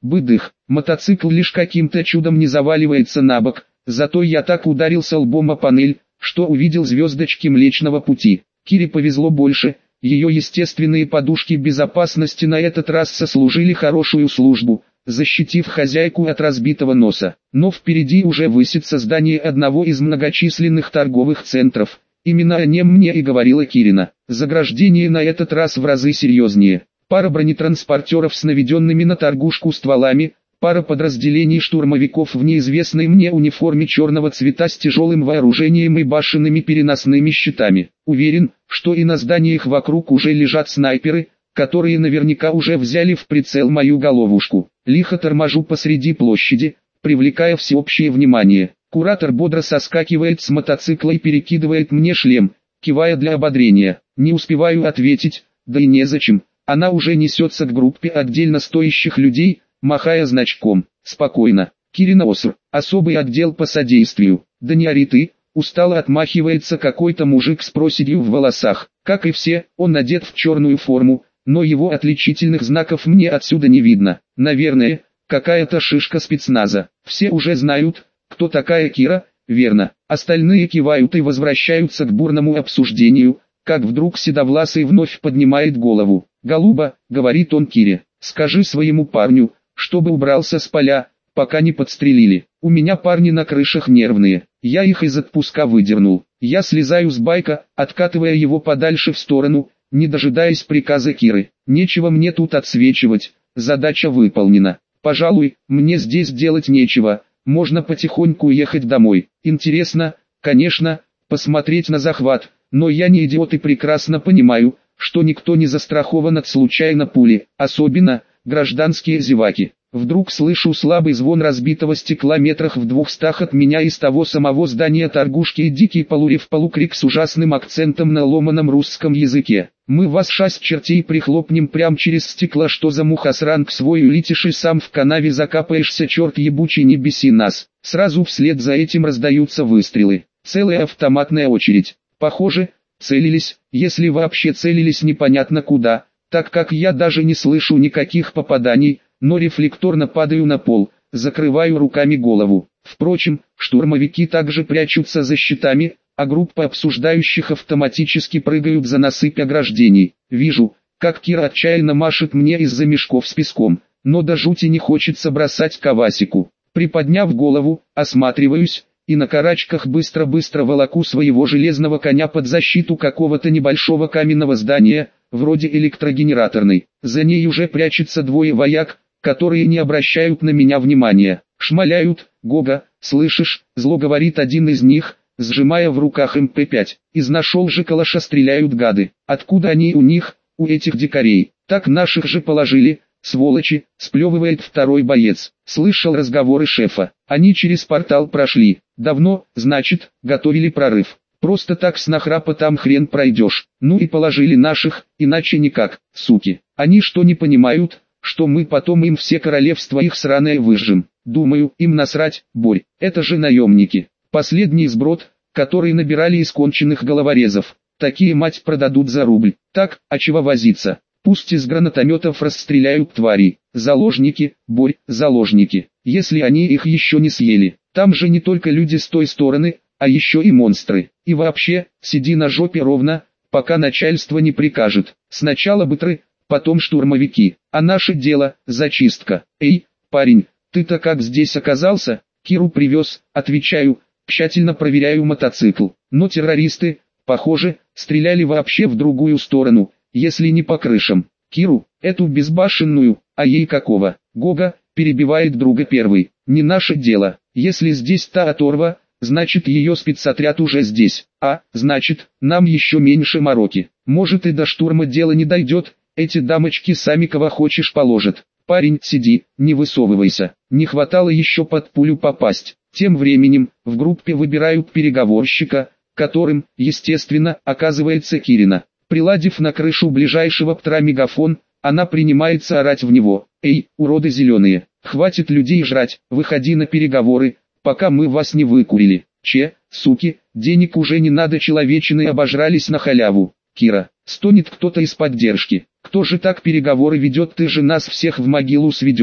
Быдых, мотоцикл лишь каким-то чудом не заваливается на бок, зато я так ударился лбом о панель, что увидел звездочки Млечного Пути. Кире повезло больше, ее естественные подушки безопасности на этот раз сослужили хорошую службу, защитив хозяйку от разбитого носа. Но впереди уже высится здание одного из многочисленных торговых центров. Именно о нем мне и говорила Кирина. Заграждение на этот раз в разы серьезнее. Пара бронетранспортеров с наведенными на торгушку стволами, пара подразделений штурмовиков в неизвестной мне униформе черного цвета с тяжелым вооружением и башенными переносными щитами. Уверен, что и на зданиях вокруг уже лежат снайперы, которые наверняка уже взяли в прицел мою головушку. Лихо торможу посреди площади, привлекая всеобщее внимание. Куратор бодро соскакивает с мотоцикла и перекидывает мне шлем, кивая для ободрения. Не успеваю ответить, да и незачем. Она уже несется к группе отдельно стоящих людей, махая значком. Спокойно. Кирина ОСР. Особый отдел по содействию. Да не ори ты. Устало отмахивается какой-то мужик с проседью в волосах. Как и все, он одет в черную форму, но его отличительных знаков мне отсюда не видно. Наверное, какая-то шишка спецназа. Все уже знают, кто такая Кира, верно. Остальные кивают и возвращаются к бурному обсуждению, как вдруг Седовласый вновь поднимает голову. «Голуба», — говорит он Кире, — «скажи своему парню, чтобы убрался с поля, пока не подстрелили. У меня парни на крышах нервные, я их из отпуска выдернул». Я слезаю с байка, откатывая его подальше в сторону, не дожидаясь приказа Киры. Нечего мне тут отсвечивать, задача выполнена. Пожалуй, мне здесь делать нечего, можно потихоньку ехать домой. Интересно, конечно, посмотреть на захват, но я не идиот и прекрасно понимаю, что никто не застрахован от случайно пули, особенно гражданские зеваки. Вдруг слышу слабый звон разбитого стекла метрах в двухстах от меня из того самого здания торгушки и дикий полурев-полукрик с ужасным акцентом на ломаном русском языке. «Мы вас шесть чертей прихлопнем прям через стекло, что за мухосранг свой улетишь и сам в канаве закапаешься, черт ебучий, не беси нас». Сразу вслед за этим раздаются выстрелы. Целая автоматная очередь. Похоже, целились, если вообще целились непонятно куда, так как я даже не слышу никаких попаданий, но рефлекторно падаю на пол, закрываю руками голову. Впрочем, штурмовики также прячутся за щитами, а группа обсуждающих автоматически прыгают за насыпь ограждений. Вижу, как Кира отчаянно машет мне из-за мешков с песком, но до жути не хочется бросать Кавасику. Приподняв голову, осматриваюсь, и на карачках быстро-быстро волоку своего железного коня под защиту какого-то небольшого каменного здания, вроде электрогенераторной. За ней уже прячется двое вояк, которые не обращают на меня внимания. Шмаляют. «Гога, слышишь?» — зло говорит один из них, сжимая в руках эм пэ пять. «Из нашего же калаша стреляют гады. Откуда они у них, у этих дикарей? Так наших же положили, сволочи», — сплевывает второй боец. Слышал разговоры шефа. Они через портал прошли. Давно, значит, готовили прорыв. Просто так с нахрапа там хрен пройдешь. Ну и положили наших, иначе никак, суки. Они что, не понимают, что мы потом им все королевства их сраное выжжем? Думаю, им насрать, Борь. Это же наемники. Последний сброд, который набирали из конченых головорезов. Такие мать продадут за рубль. Так, а чего возиться? Пусть из гранатометов расстреляют тварей. Заложники, Борь, заложники. Если они их еще не съели. Там же не только люди с той стороны, а еще и монстры. И вообще, сиди на жопе ровно, пока начальство не прикажет. Сначала бытры, потом штурмовики. А наше дело – зачистка. Эй, парень, ты-то как здесь оказался? Киру привез, отвечаю, тщательно проверяю мотоцикл. Но террористы, похоже, стреляли вообще в другую сторону, если не по крышам. Киру, эту безбашенную, а ей какого? Гога, перебивает друга первый. Не наше дело. Если здесь та оторва, значит ее спецотряд уже здесь. А, значит, нам еще меньше мороки. Может и до штурма дело не дойдет, эти дамочки сами кого хочешь положат. Парень, сиди, не высовывайся. Не хватало еще под пулю попасть. Тем временем, в группе выбирают переговорщика, которым, естественно, оказывается Кирина. Приладив на крышу ближайшего птра мегафон, она принимается орать в него. «Эй, уроды зеленые, хватит людей жрать, выходи на переговоры, пока мы вас не выкурили. Че, суки, денег уже не надо, человечины обожрались на халяву». «Кира, стонет кто-то из поддержки. Кто же так переговоры ведет, ты же нас всех в могилу сведешь».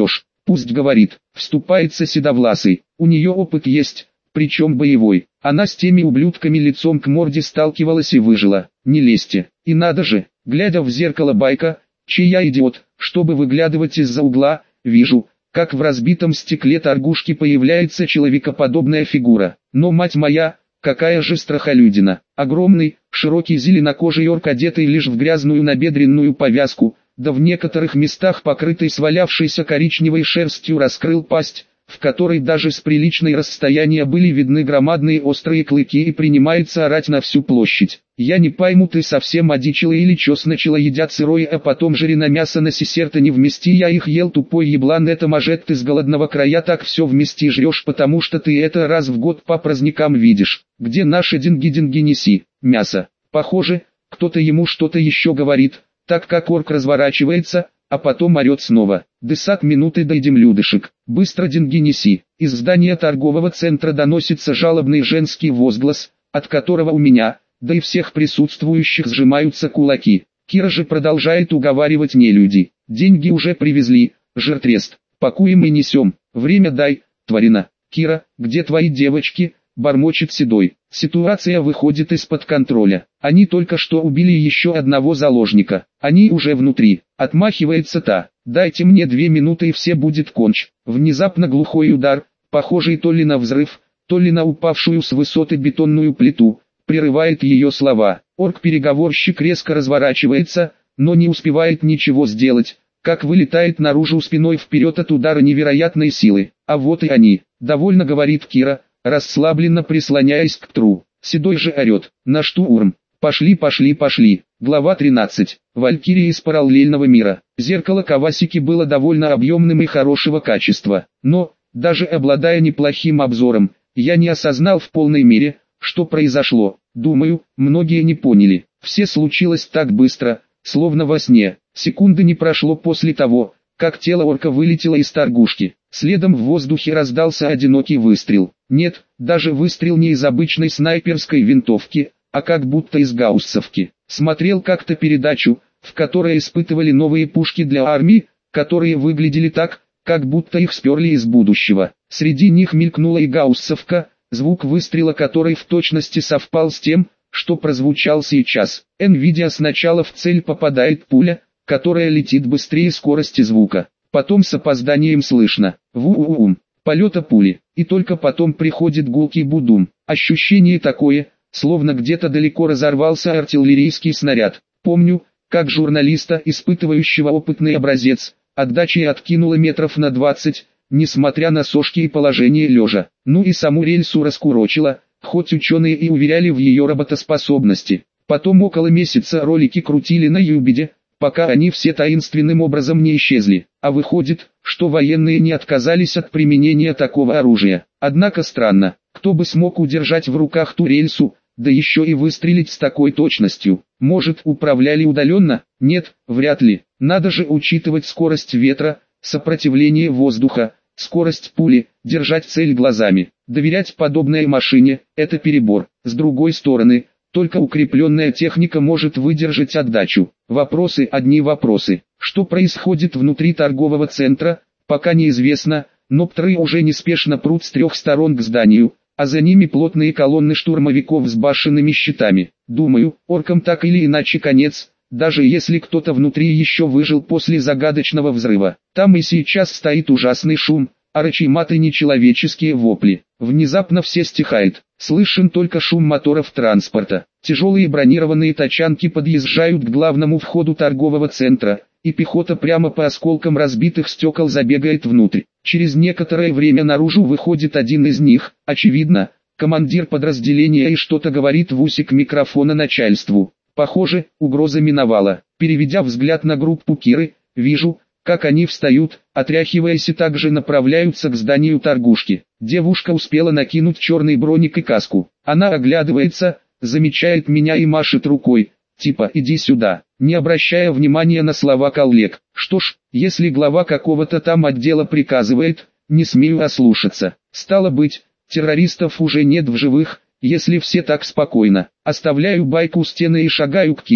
Пусть говорит, вступается седовласый, у нее опыт есть, причем боевой. Она с теми ублюдками лицом к морде сталкивалась и выжила. Не лезьте. И надо же, глядя в зеркало байка, чей я идиот, чтобы выглядывать из-за угла, вижу, как в разбитом стекле торгушки появляется человекоподобная фигура. Но мать моя, какая же страхолюдина. Огромный, широкий зеленокожий орк, одетый лишь в грязную набедренную повязку, да в некоторых местах покрытый свалявшейся коричневой шерстью, раскрыл пасть, в которой даже с приличной расстояния были видны громадные острые клыки, и принимается орать на всю площадь. Я не пойму, ты совсем одичила или чё, сначала едят сырое, а потом жареное мясо на сесерта не вмести, я их ел, тупой еблан, это мажет, ты с голодного края так все вмести жрешь, потому что ты это раз в год по праздникам видишь. Где наши деньги-деньги неси, мясо. Похоже, кто-то ему что-то еще говорит, так как орк разворачивается, а потом орет снова. Десять минуты дойдем, людышек, быстро деньги неси. Из здания торгового центра доносится жалобный женский возглас, от которого у меня, да и всех присутствующих, сжимаются кулаки. Кира же продолжает уговаривать нелюди. Деньги уже привезли, жиртрест, пакуем и несем. Время дай, тварина. Кира, где твои девочки? Бормочет Седой. Ситуация выходит из-под контроля. Они только что убили еще одного заложника. Они уже внутри. Отмахивается та. Дайте мне две минуты и все будет конч. Внезапно глухой удар, похожий то ли на взрыв, то ли на упавшую с высоты бетонную плиту, прерывает ее слова. Орк-переговорщик резко разворачивается, но не успевает ничего сделать, как вылетает наружу спиной вперед от удара невероятной силы. А вот и они. Довольно говорит Кира, расслабленно прислоняясь к тру. Седой же орет: на штурм! Пошли, пошли, пошли. Глава тринадцать. Валькирия из параллельного мира. Зеркало Кавасики было довольно объемным и хорошего качества. Но, даже обладая неплохим обзором, я не осознал в полной мере, что произошло. Думаю, многие не поняли. Все случилось так быстро, словно во сне. Секунды не прошло после того, как тело орка вылетело из торгушки. Следом в воздухе раздался одинокий выстрел. Нет, даже выстрел не из обычной снайперской винтовки, а как будто из гауссовки. Смотрел как-то передачу, в которой испытывали новые пушки для армии, которые выглядели так, как будто их сперли из будущего. Среди них мелькнула и гауссовка, звук выстрела которой в точности совпал с тем, что прозвучал сейчас. Nvidia сначала в цель попадает пуля, которая летит быстрее скорости звука. Потом с опозданием слышно «ву-у-ум» полета пули, и только потом приходит гулкий будум. Ощущение такое, словно где-то далеко разорвался артиллерийский снаряд. Помню, как журналиста, испытывающего опытный образец, отдачей откинуло метров на двадцать, несмотря на сошки и положение лежа. Ну и саму рельсу раскурочило, хоть ученые и уверяли в ее работоспособности. Потом около месяца ролики крутили на Юбиде, пока они все таинственным образом не исчезли. А выходит, что военные не отказались от применения такого оружия. Однако странно, кто бы смог удержать в руках ту рельсу, да еще и выстрелить с такой точностью. Может, управляли удаленно? Нет, вряд ли. Надо же учитывать скорость ветра, сопротивление воздуха, скорость пули, держать цель глазами. Доверять подобной машине – это перебор. С другой стороны, только укрепленная техника может выдержать отдачу. Вопросы, одни вопросы. Что происходит внутри торгового центра, пока неизвестно, но птры уже неспешно прут с трех сторон к зданию, а за ними плотные колонны штурмовиков с башенными щитами. Думаю, оркам так или иначе конец, даже если кто-то внутри еще выжил после загадочного взрыва. Там и сейчас стоит ужасный шум, орочий мат и нечеловеческие вопли. Внезапно все стихает. Слышен только шум моторов транспорта. Тяжелые бронированные тачанки подъезжают к главному входу торгового центра, и пехота прямо по осколкам разбитых стекол забегает внутрь. Через некоторое время наружу выходит один из них, очевидно, командир подразделения, и что-то говорит в усик микрофона начальству. Похоже, угроза миновала. Переведя взгляд на группу Киры, вижу, как они встают, отряхиваясь, и также направляются к зданию торгушки. Девушка успела накинуть черный броник и каску. Она оглядывается, замечает меня и машет рукой, типа «иди сюда», не обращая внимания на слова коллег. Что ж, если глава какого-то там отдела приказывает, не смею ослушаться. Стало быть, террористов уже нет в живых, если все так спокойно. Оставляю байку у стены и шагаю к Кире,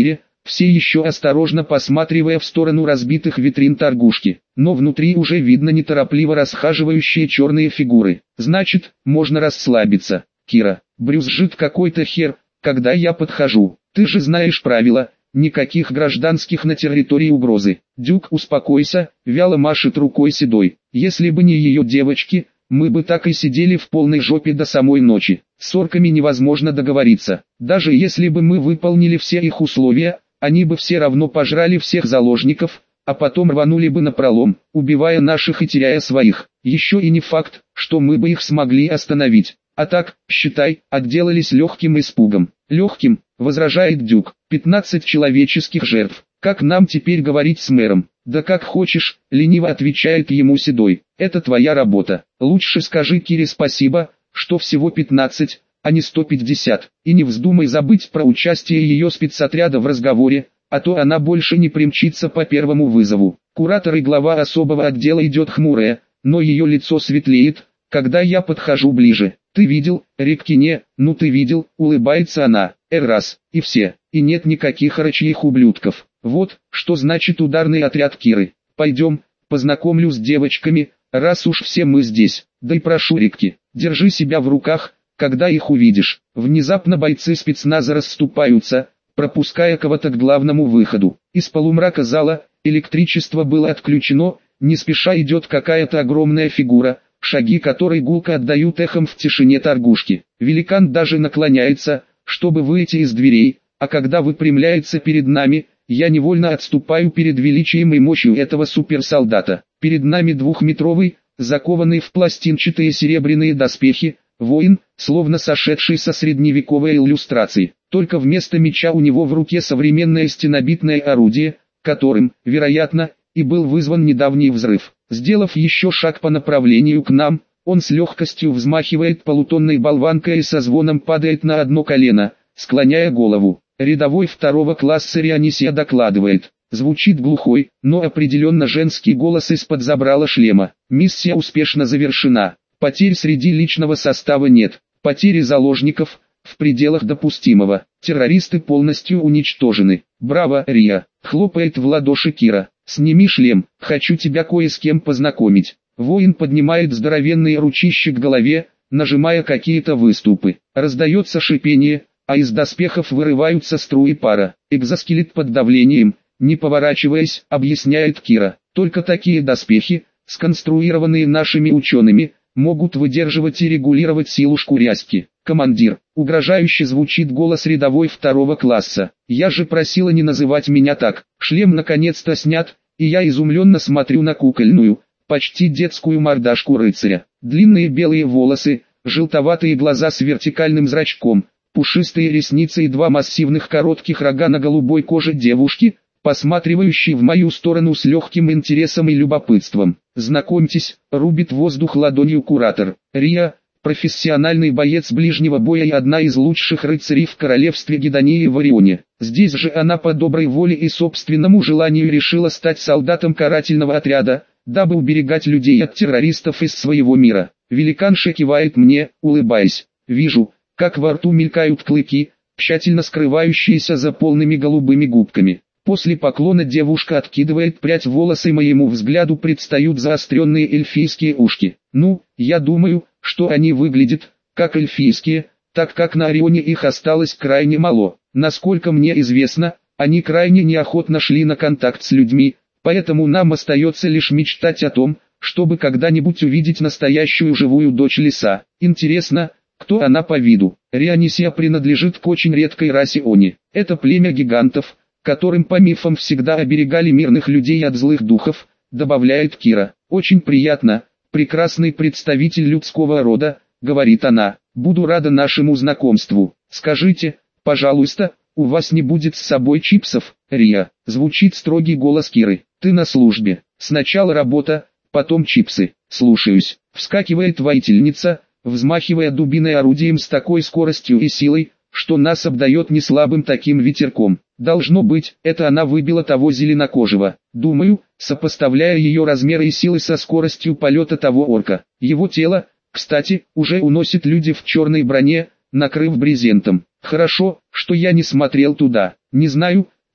все еще осторожно посматривая в сторону разбитых витрин торгушки, но внутри уже видно неторопливо расхаживающие черные фигуры. Значит, можно расслабиться. Кира, брюзжит какой-то хер, когда я подхожу. Ты же знаешь правила, никаких гражданских на территории угрозы. Дюк, успокойся, вяло машет рукой Седой. Если бы не ее девочки, мы бы так и сидели в полной жопе до самой ночи. С орками невозможно договориться. Даже если бы мы выполнили все их условия, они бы все равно пожрали всех заложников, а потом рванули бы напролом, убивая наших и теряя своих. Еще и не факт, что мы бы их смогли остановить. А так, считай, отделались легким испугом. Легким, возражает Дюк, пятнадцать человеческих жертв. Как нам теперь говорить с мэром? Да как хочешь, лениво отвечает ему Седой. Это твоя работа. Лучше скажи Кире спасибо, что всего пятнадцать, а не сто пятьдесят. И не вздумай забыть про участие ее спецотряда в разговоре, а то она больше не примчится по первому вызову. Куратор и глава особого отдела идет хмурая, но ее лицо светлеет, когда я подхожу ближе. Ты видел, Реккине, ну ты видел, улыбается она, эр раз, и все, и нет никаких рычьих ублюдков. Вот, что значит ударный отряд Киры. Пойдем, познакомлю с девочками, раз уж все мы здесь. Да и прошу, Рекки, держи себя в руках, когда их увидишь. Внезапно бойцы спецназа расступаются, пропуская кого-то к главному выходу. Из полумрака зала, электричество было отключено, не спеша идет какая-то огромная фигура, шаги которой гулко отдают эхом в тишине торгушки. Великан даже наклоняется, чтобы выйти из дверей, а когда выпрямляется перед нами, я невольно отступаю перед величием и мощью этого суперсолдата. Перед нами двухметровый, закованный в пластинчатые серебряные доспехи, воин, словно сошедший со средневековой иллюстрации. Только вместо меча у него в руке современное стенобитное орудие, которым, вероятно, и был вызван недавний взрыв. Сделав еще шаг по направлению к нам, он с легкостью взмахивает полутонной болванкой и со звоном падает на одно колено, склоняя голову. Рядовой второго класса Рионисия докладывает. Звучит глухой, но определенно женский голос из-под забрала шлема. Миссия успешно завершена. Потерь среди личного состава нет. Потери заложников в пределах допустимого. Террористы полностью уничтожены. Браво, Риа! Хлопает в ладоши Кира. Сними шлем, хочу тебя кое с кем познакомить. Воин поднимает здоровенные ручища к голове, нажимая какие-то выступы. Раздается шипение, а из доспехов вырываются струи пара. Экзоскелет под давлением, не поворачиваясь, объясняет Кира. Только такие доспехи, сконструированные нашими учеными, могут выдерживать и регулировать силу шкуряски. Командир, угрожающе звучит голос рядовой второго класса. Я же просила не называть меня так. Шлем наконец-то снят, и я изумленно смотрю на кукольную, почти детскую мордашку рыцаря. Длинные белые волосы, желтоватые глаза с вертикальным зрачком, пушистые ресницы и два массивных коротких рога на голубой коже девушки, посматривающей в мою сторону с легким интересом и любопытством. Знакомьтесь, рубит воздух ладонью куратор. Риа, профессиональный боец ближнего боя и одна из лучших рыцарей в королевстве Гедонии в Орионе. Здесь же она по доброй воле и собственному желанию решила стать солдатом карательного отряда, дабы уберегать людей от террористов из своего мира. Великанша кивает мне, улыбаясь. Вижу, как во рту мелькают клыки, тщательно скрывающиеся за полными голубыми губками. После поклона девушка откидывает прядь волос, и моему взгляду предстают заостренные эльфийские ушки. Ну, я думаю, что они выглядят, как эльфийские, так как на Орионе их осталось крайне мало. Насколько мне известно, они крайне неохотно шли на контакт с людьми, поэтому нам остается лишь мечтать о том, чтобы когда-нибудь увидеть настоящую живую дочь леса. Интересно, кто она по виду? Рионисия принадлежит к очень редкой расе Они. Это племя гигантов, которым по мифам всегда оберегали мирных людей от злых духов, добавляет Кира. Очень приятно, прекрасный представитель людского рода, говорит она. Буду рада нашему знакомству. Скажите, пожалуйста, у вас не будет с собой чипсов, Риа? Звучит строгий голос Киры. Ты на службе. Сначала работа, потом чипсы. Слушаюсь. Вскакивает воительница, взмахивая дубиной орудием с такой скоростью и силой, что нас обдает неслабым таким ветерком. Должно быть, это она выбила того зеленокожего. Думаю, сопоставляя ее размеры и силы со скоростью полета того орка. Его тело, кстати, уже уносит люди в черной броне, накрыв брезентом. Хорошо, что я не смотрел туда. Не знаю,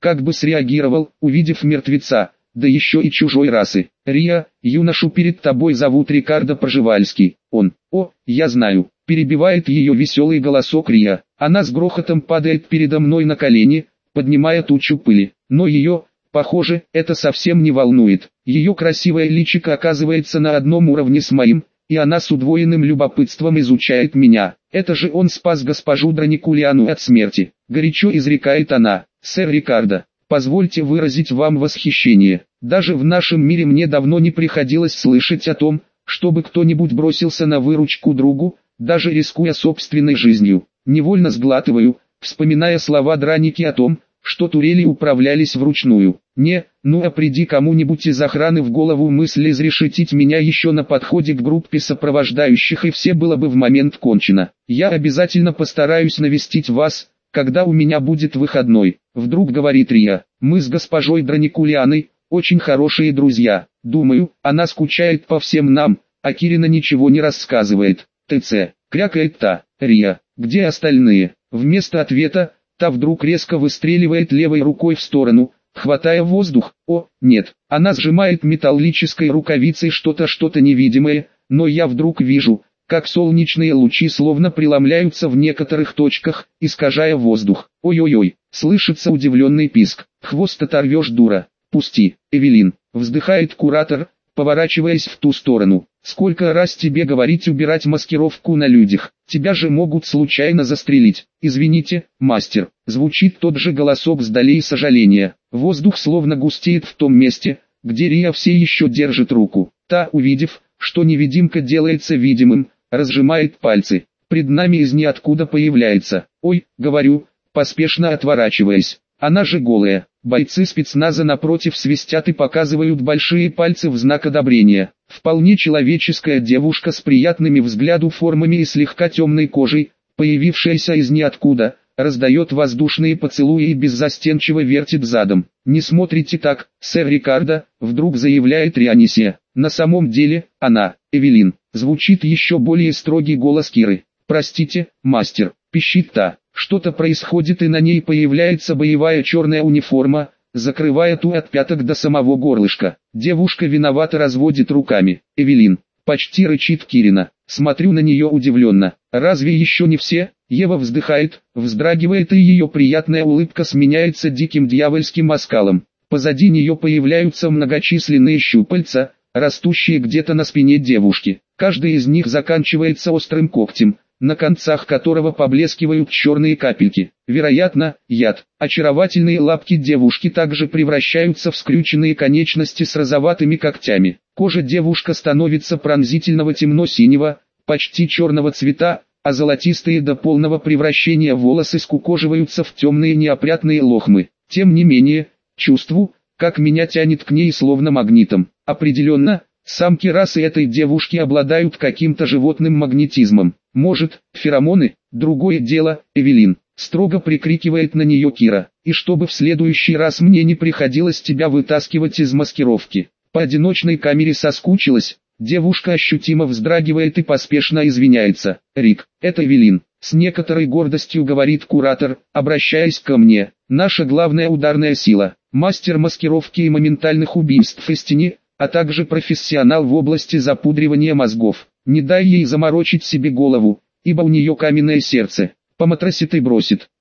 как бы среагировал, увидев мертвеца, да еще и чужой расы. Рия, юношу перед тобой зовут Рикардо Пржевальский. Он, о, я знаю, перебивает ее веселый голосок Рия. Она с грохотом падает передо мной на колени, поднимая тучу пыли. Но ее, похоже, это совсем не волнует. Ее красивое личико оказывается на одном уровне с моим, и она с удвоенным любопытством изучает меня. Это же он спас госпожу Драникулиану от смерти. Горячо изрекает она. Сэр Рикардо, позвольте выразить вам восхищение. Даже в нашем мире мне давно не приходилось слышать о том, чтобы кто-нибудь бросился на выручку другу, даже рискуя собственной жизнью. Невольно сглатываю, вспоминая слова Драники о том, что турели управлялись вручную. Не, ну а приди кому-нибудь из охраны в голову мысль изрешетить меня еще на подходе к группе сопровождающих, и все было бы в момент кончено. Я обязательно постараюсь навестить вас, когда у меня будет выходной. Вдруг говорит Рия, мы с госпожой Драникулианой очень хорошие друзья. Думаю, она скучает по всем нам, а Кирина ничего не рассказывает. ТЦ, крякает та. Рия, где остальные? Вместо ответа, та вдруг резко выстреливает левой рукой в сторону, хватая воздух. О, нет, она сжимает металлической рукавицей что-то что-то невидимое, но я вдруг вижу, как солнечные лучи словно преломляются в некоторых точках, искажая воздух. Ой-ой-ой, слышится удивленный писк. Хвост оторвешь, дура. Пусти, Эвелин, вздыхает куратор, поворачиваясь в ту сторону. Сколько раз тебе говорить убирать маскировку на людях, тебя же могут случайно застрелить. Извините, мастер, звучит тот же голосок с долей сожаления. Воздух словно густеет в том месте, где Рия все еще держит руку. Та, увидев, что невидимка делается видимым, разжимает пальцы. Пред нами из ниоткуда появляется. Ой, говорю, поспешно отворачиваясь. Она же голая. Бойцы спецназа напротив свистят и показывают большие пальцы в знак одобрения. Вполне человеческая девушка с приятными взгляду формами и слегка темной кожей, появившаяся из ниоткуда, раздает воздушные поцелуи и беззастенчиво вертит задом. «Не смотрите так, сэр Рикардо», вдруг заявляет Рионисия. На самом деле, она, Эвелин, звучит еще более строгий голос Киры. «Простите, мастер», пищит та. Что-то происходит, и на ней появляется боевая черная униформа, закрывая ту от пяток до самого горлышка. Девушка виновато разводит руками. «Эвелин», почти рычит Кирина. Смотрю на нее удивленно. «Разве еще не все?» Ева вздыхает, вздрагивает, и ее приятная улыбка сменяется диким дьявольским оскалом. Позади нее появляются многочисленные щупальца, растущие где-то на спине девушки. Каждый из них заканчивается острым когтем, на концах которого поблескивают черные капельки. Вероятно, яд. Очаровательные лапки девушки также превращаются в скрюченные конечности с розоватыми когтями. Кожа девушка становится пронзительного темно-синего, почти черного цвета, а золотистые до полного превращения волосы скукоживаются в темные неопрятные лохмы. Тем не менее, чувствую, как меня тянет к ней словно магнитом. Определенно, самки расы этой девушки обладают каким-то животным магнетизмом. Может, феромоны? Другое дело, Эвелин, строго прикрикивает на нее Кира. И чтобы в следующий раз мне не приходилось тебя вытаскивать из маскировки. По одиночной камере соскучилась. Девушка ощутимо вздрагивает и поспешно извиняется. Рик, это Эвелин. С некоторой гордостью говорит куратор, обращаясь ко мне. Наша главная ударная сила. Мастер маскировки и моментальных убийств из тени, а также профессионал в области запудривания мозгов. Не дай ей заморочить себе голову, ибо у нее каменное сердце. Поматросит и бросит.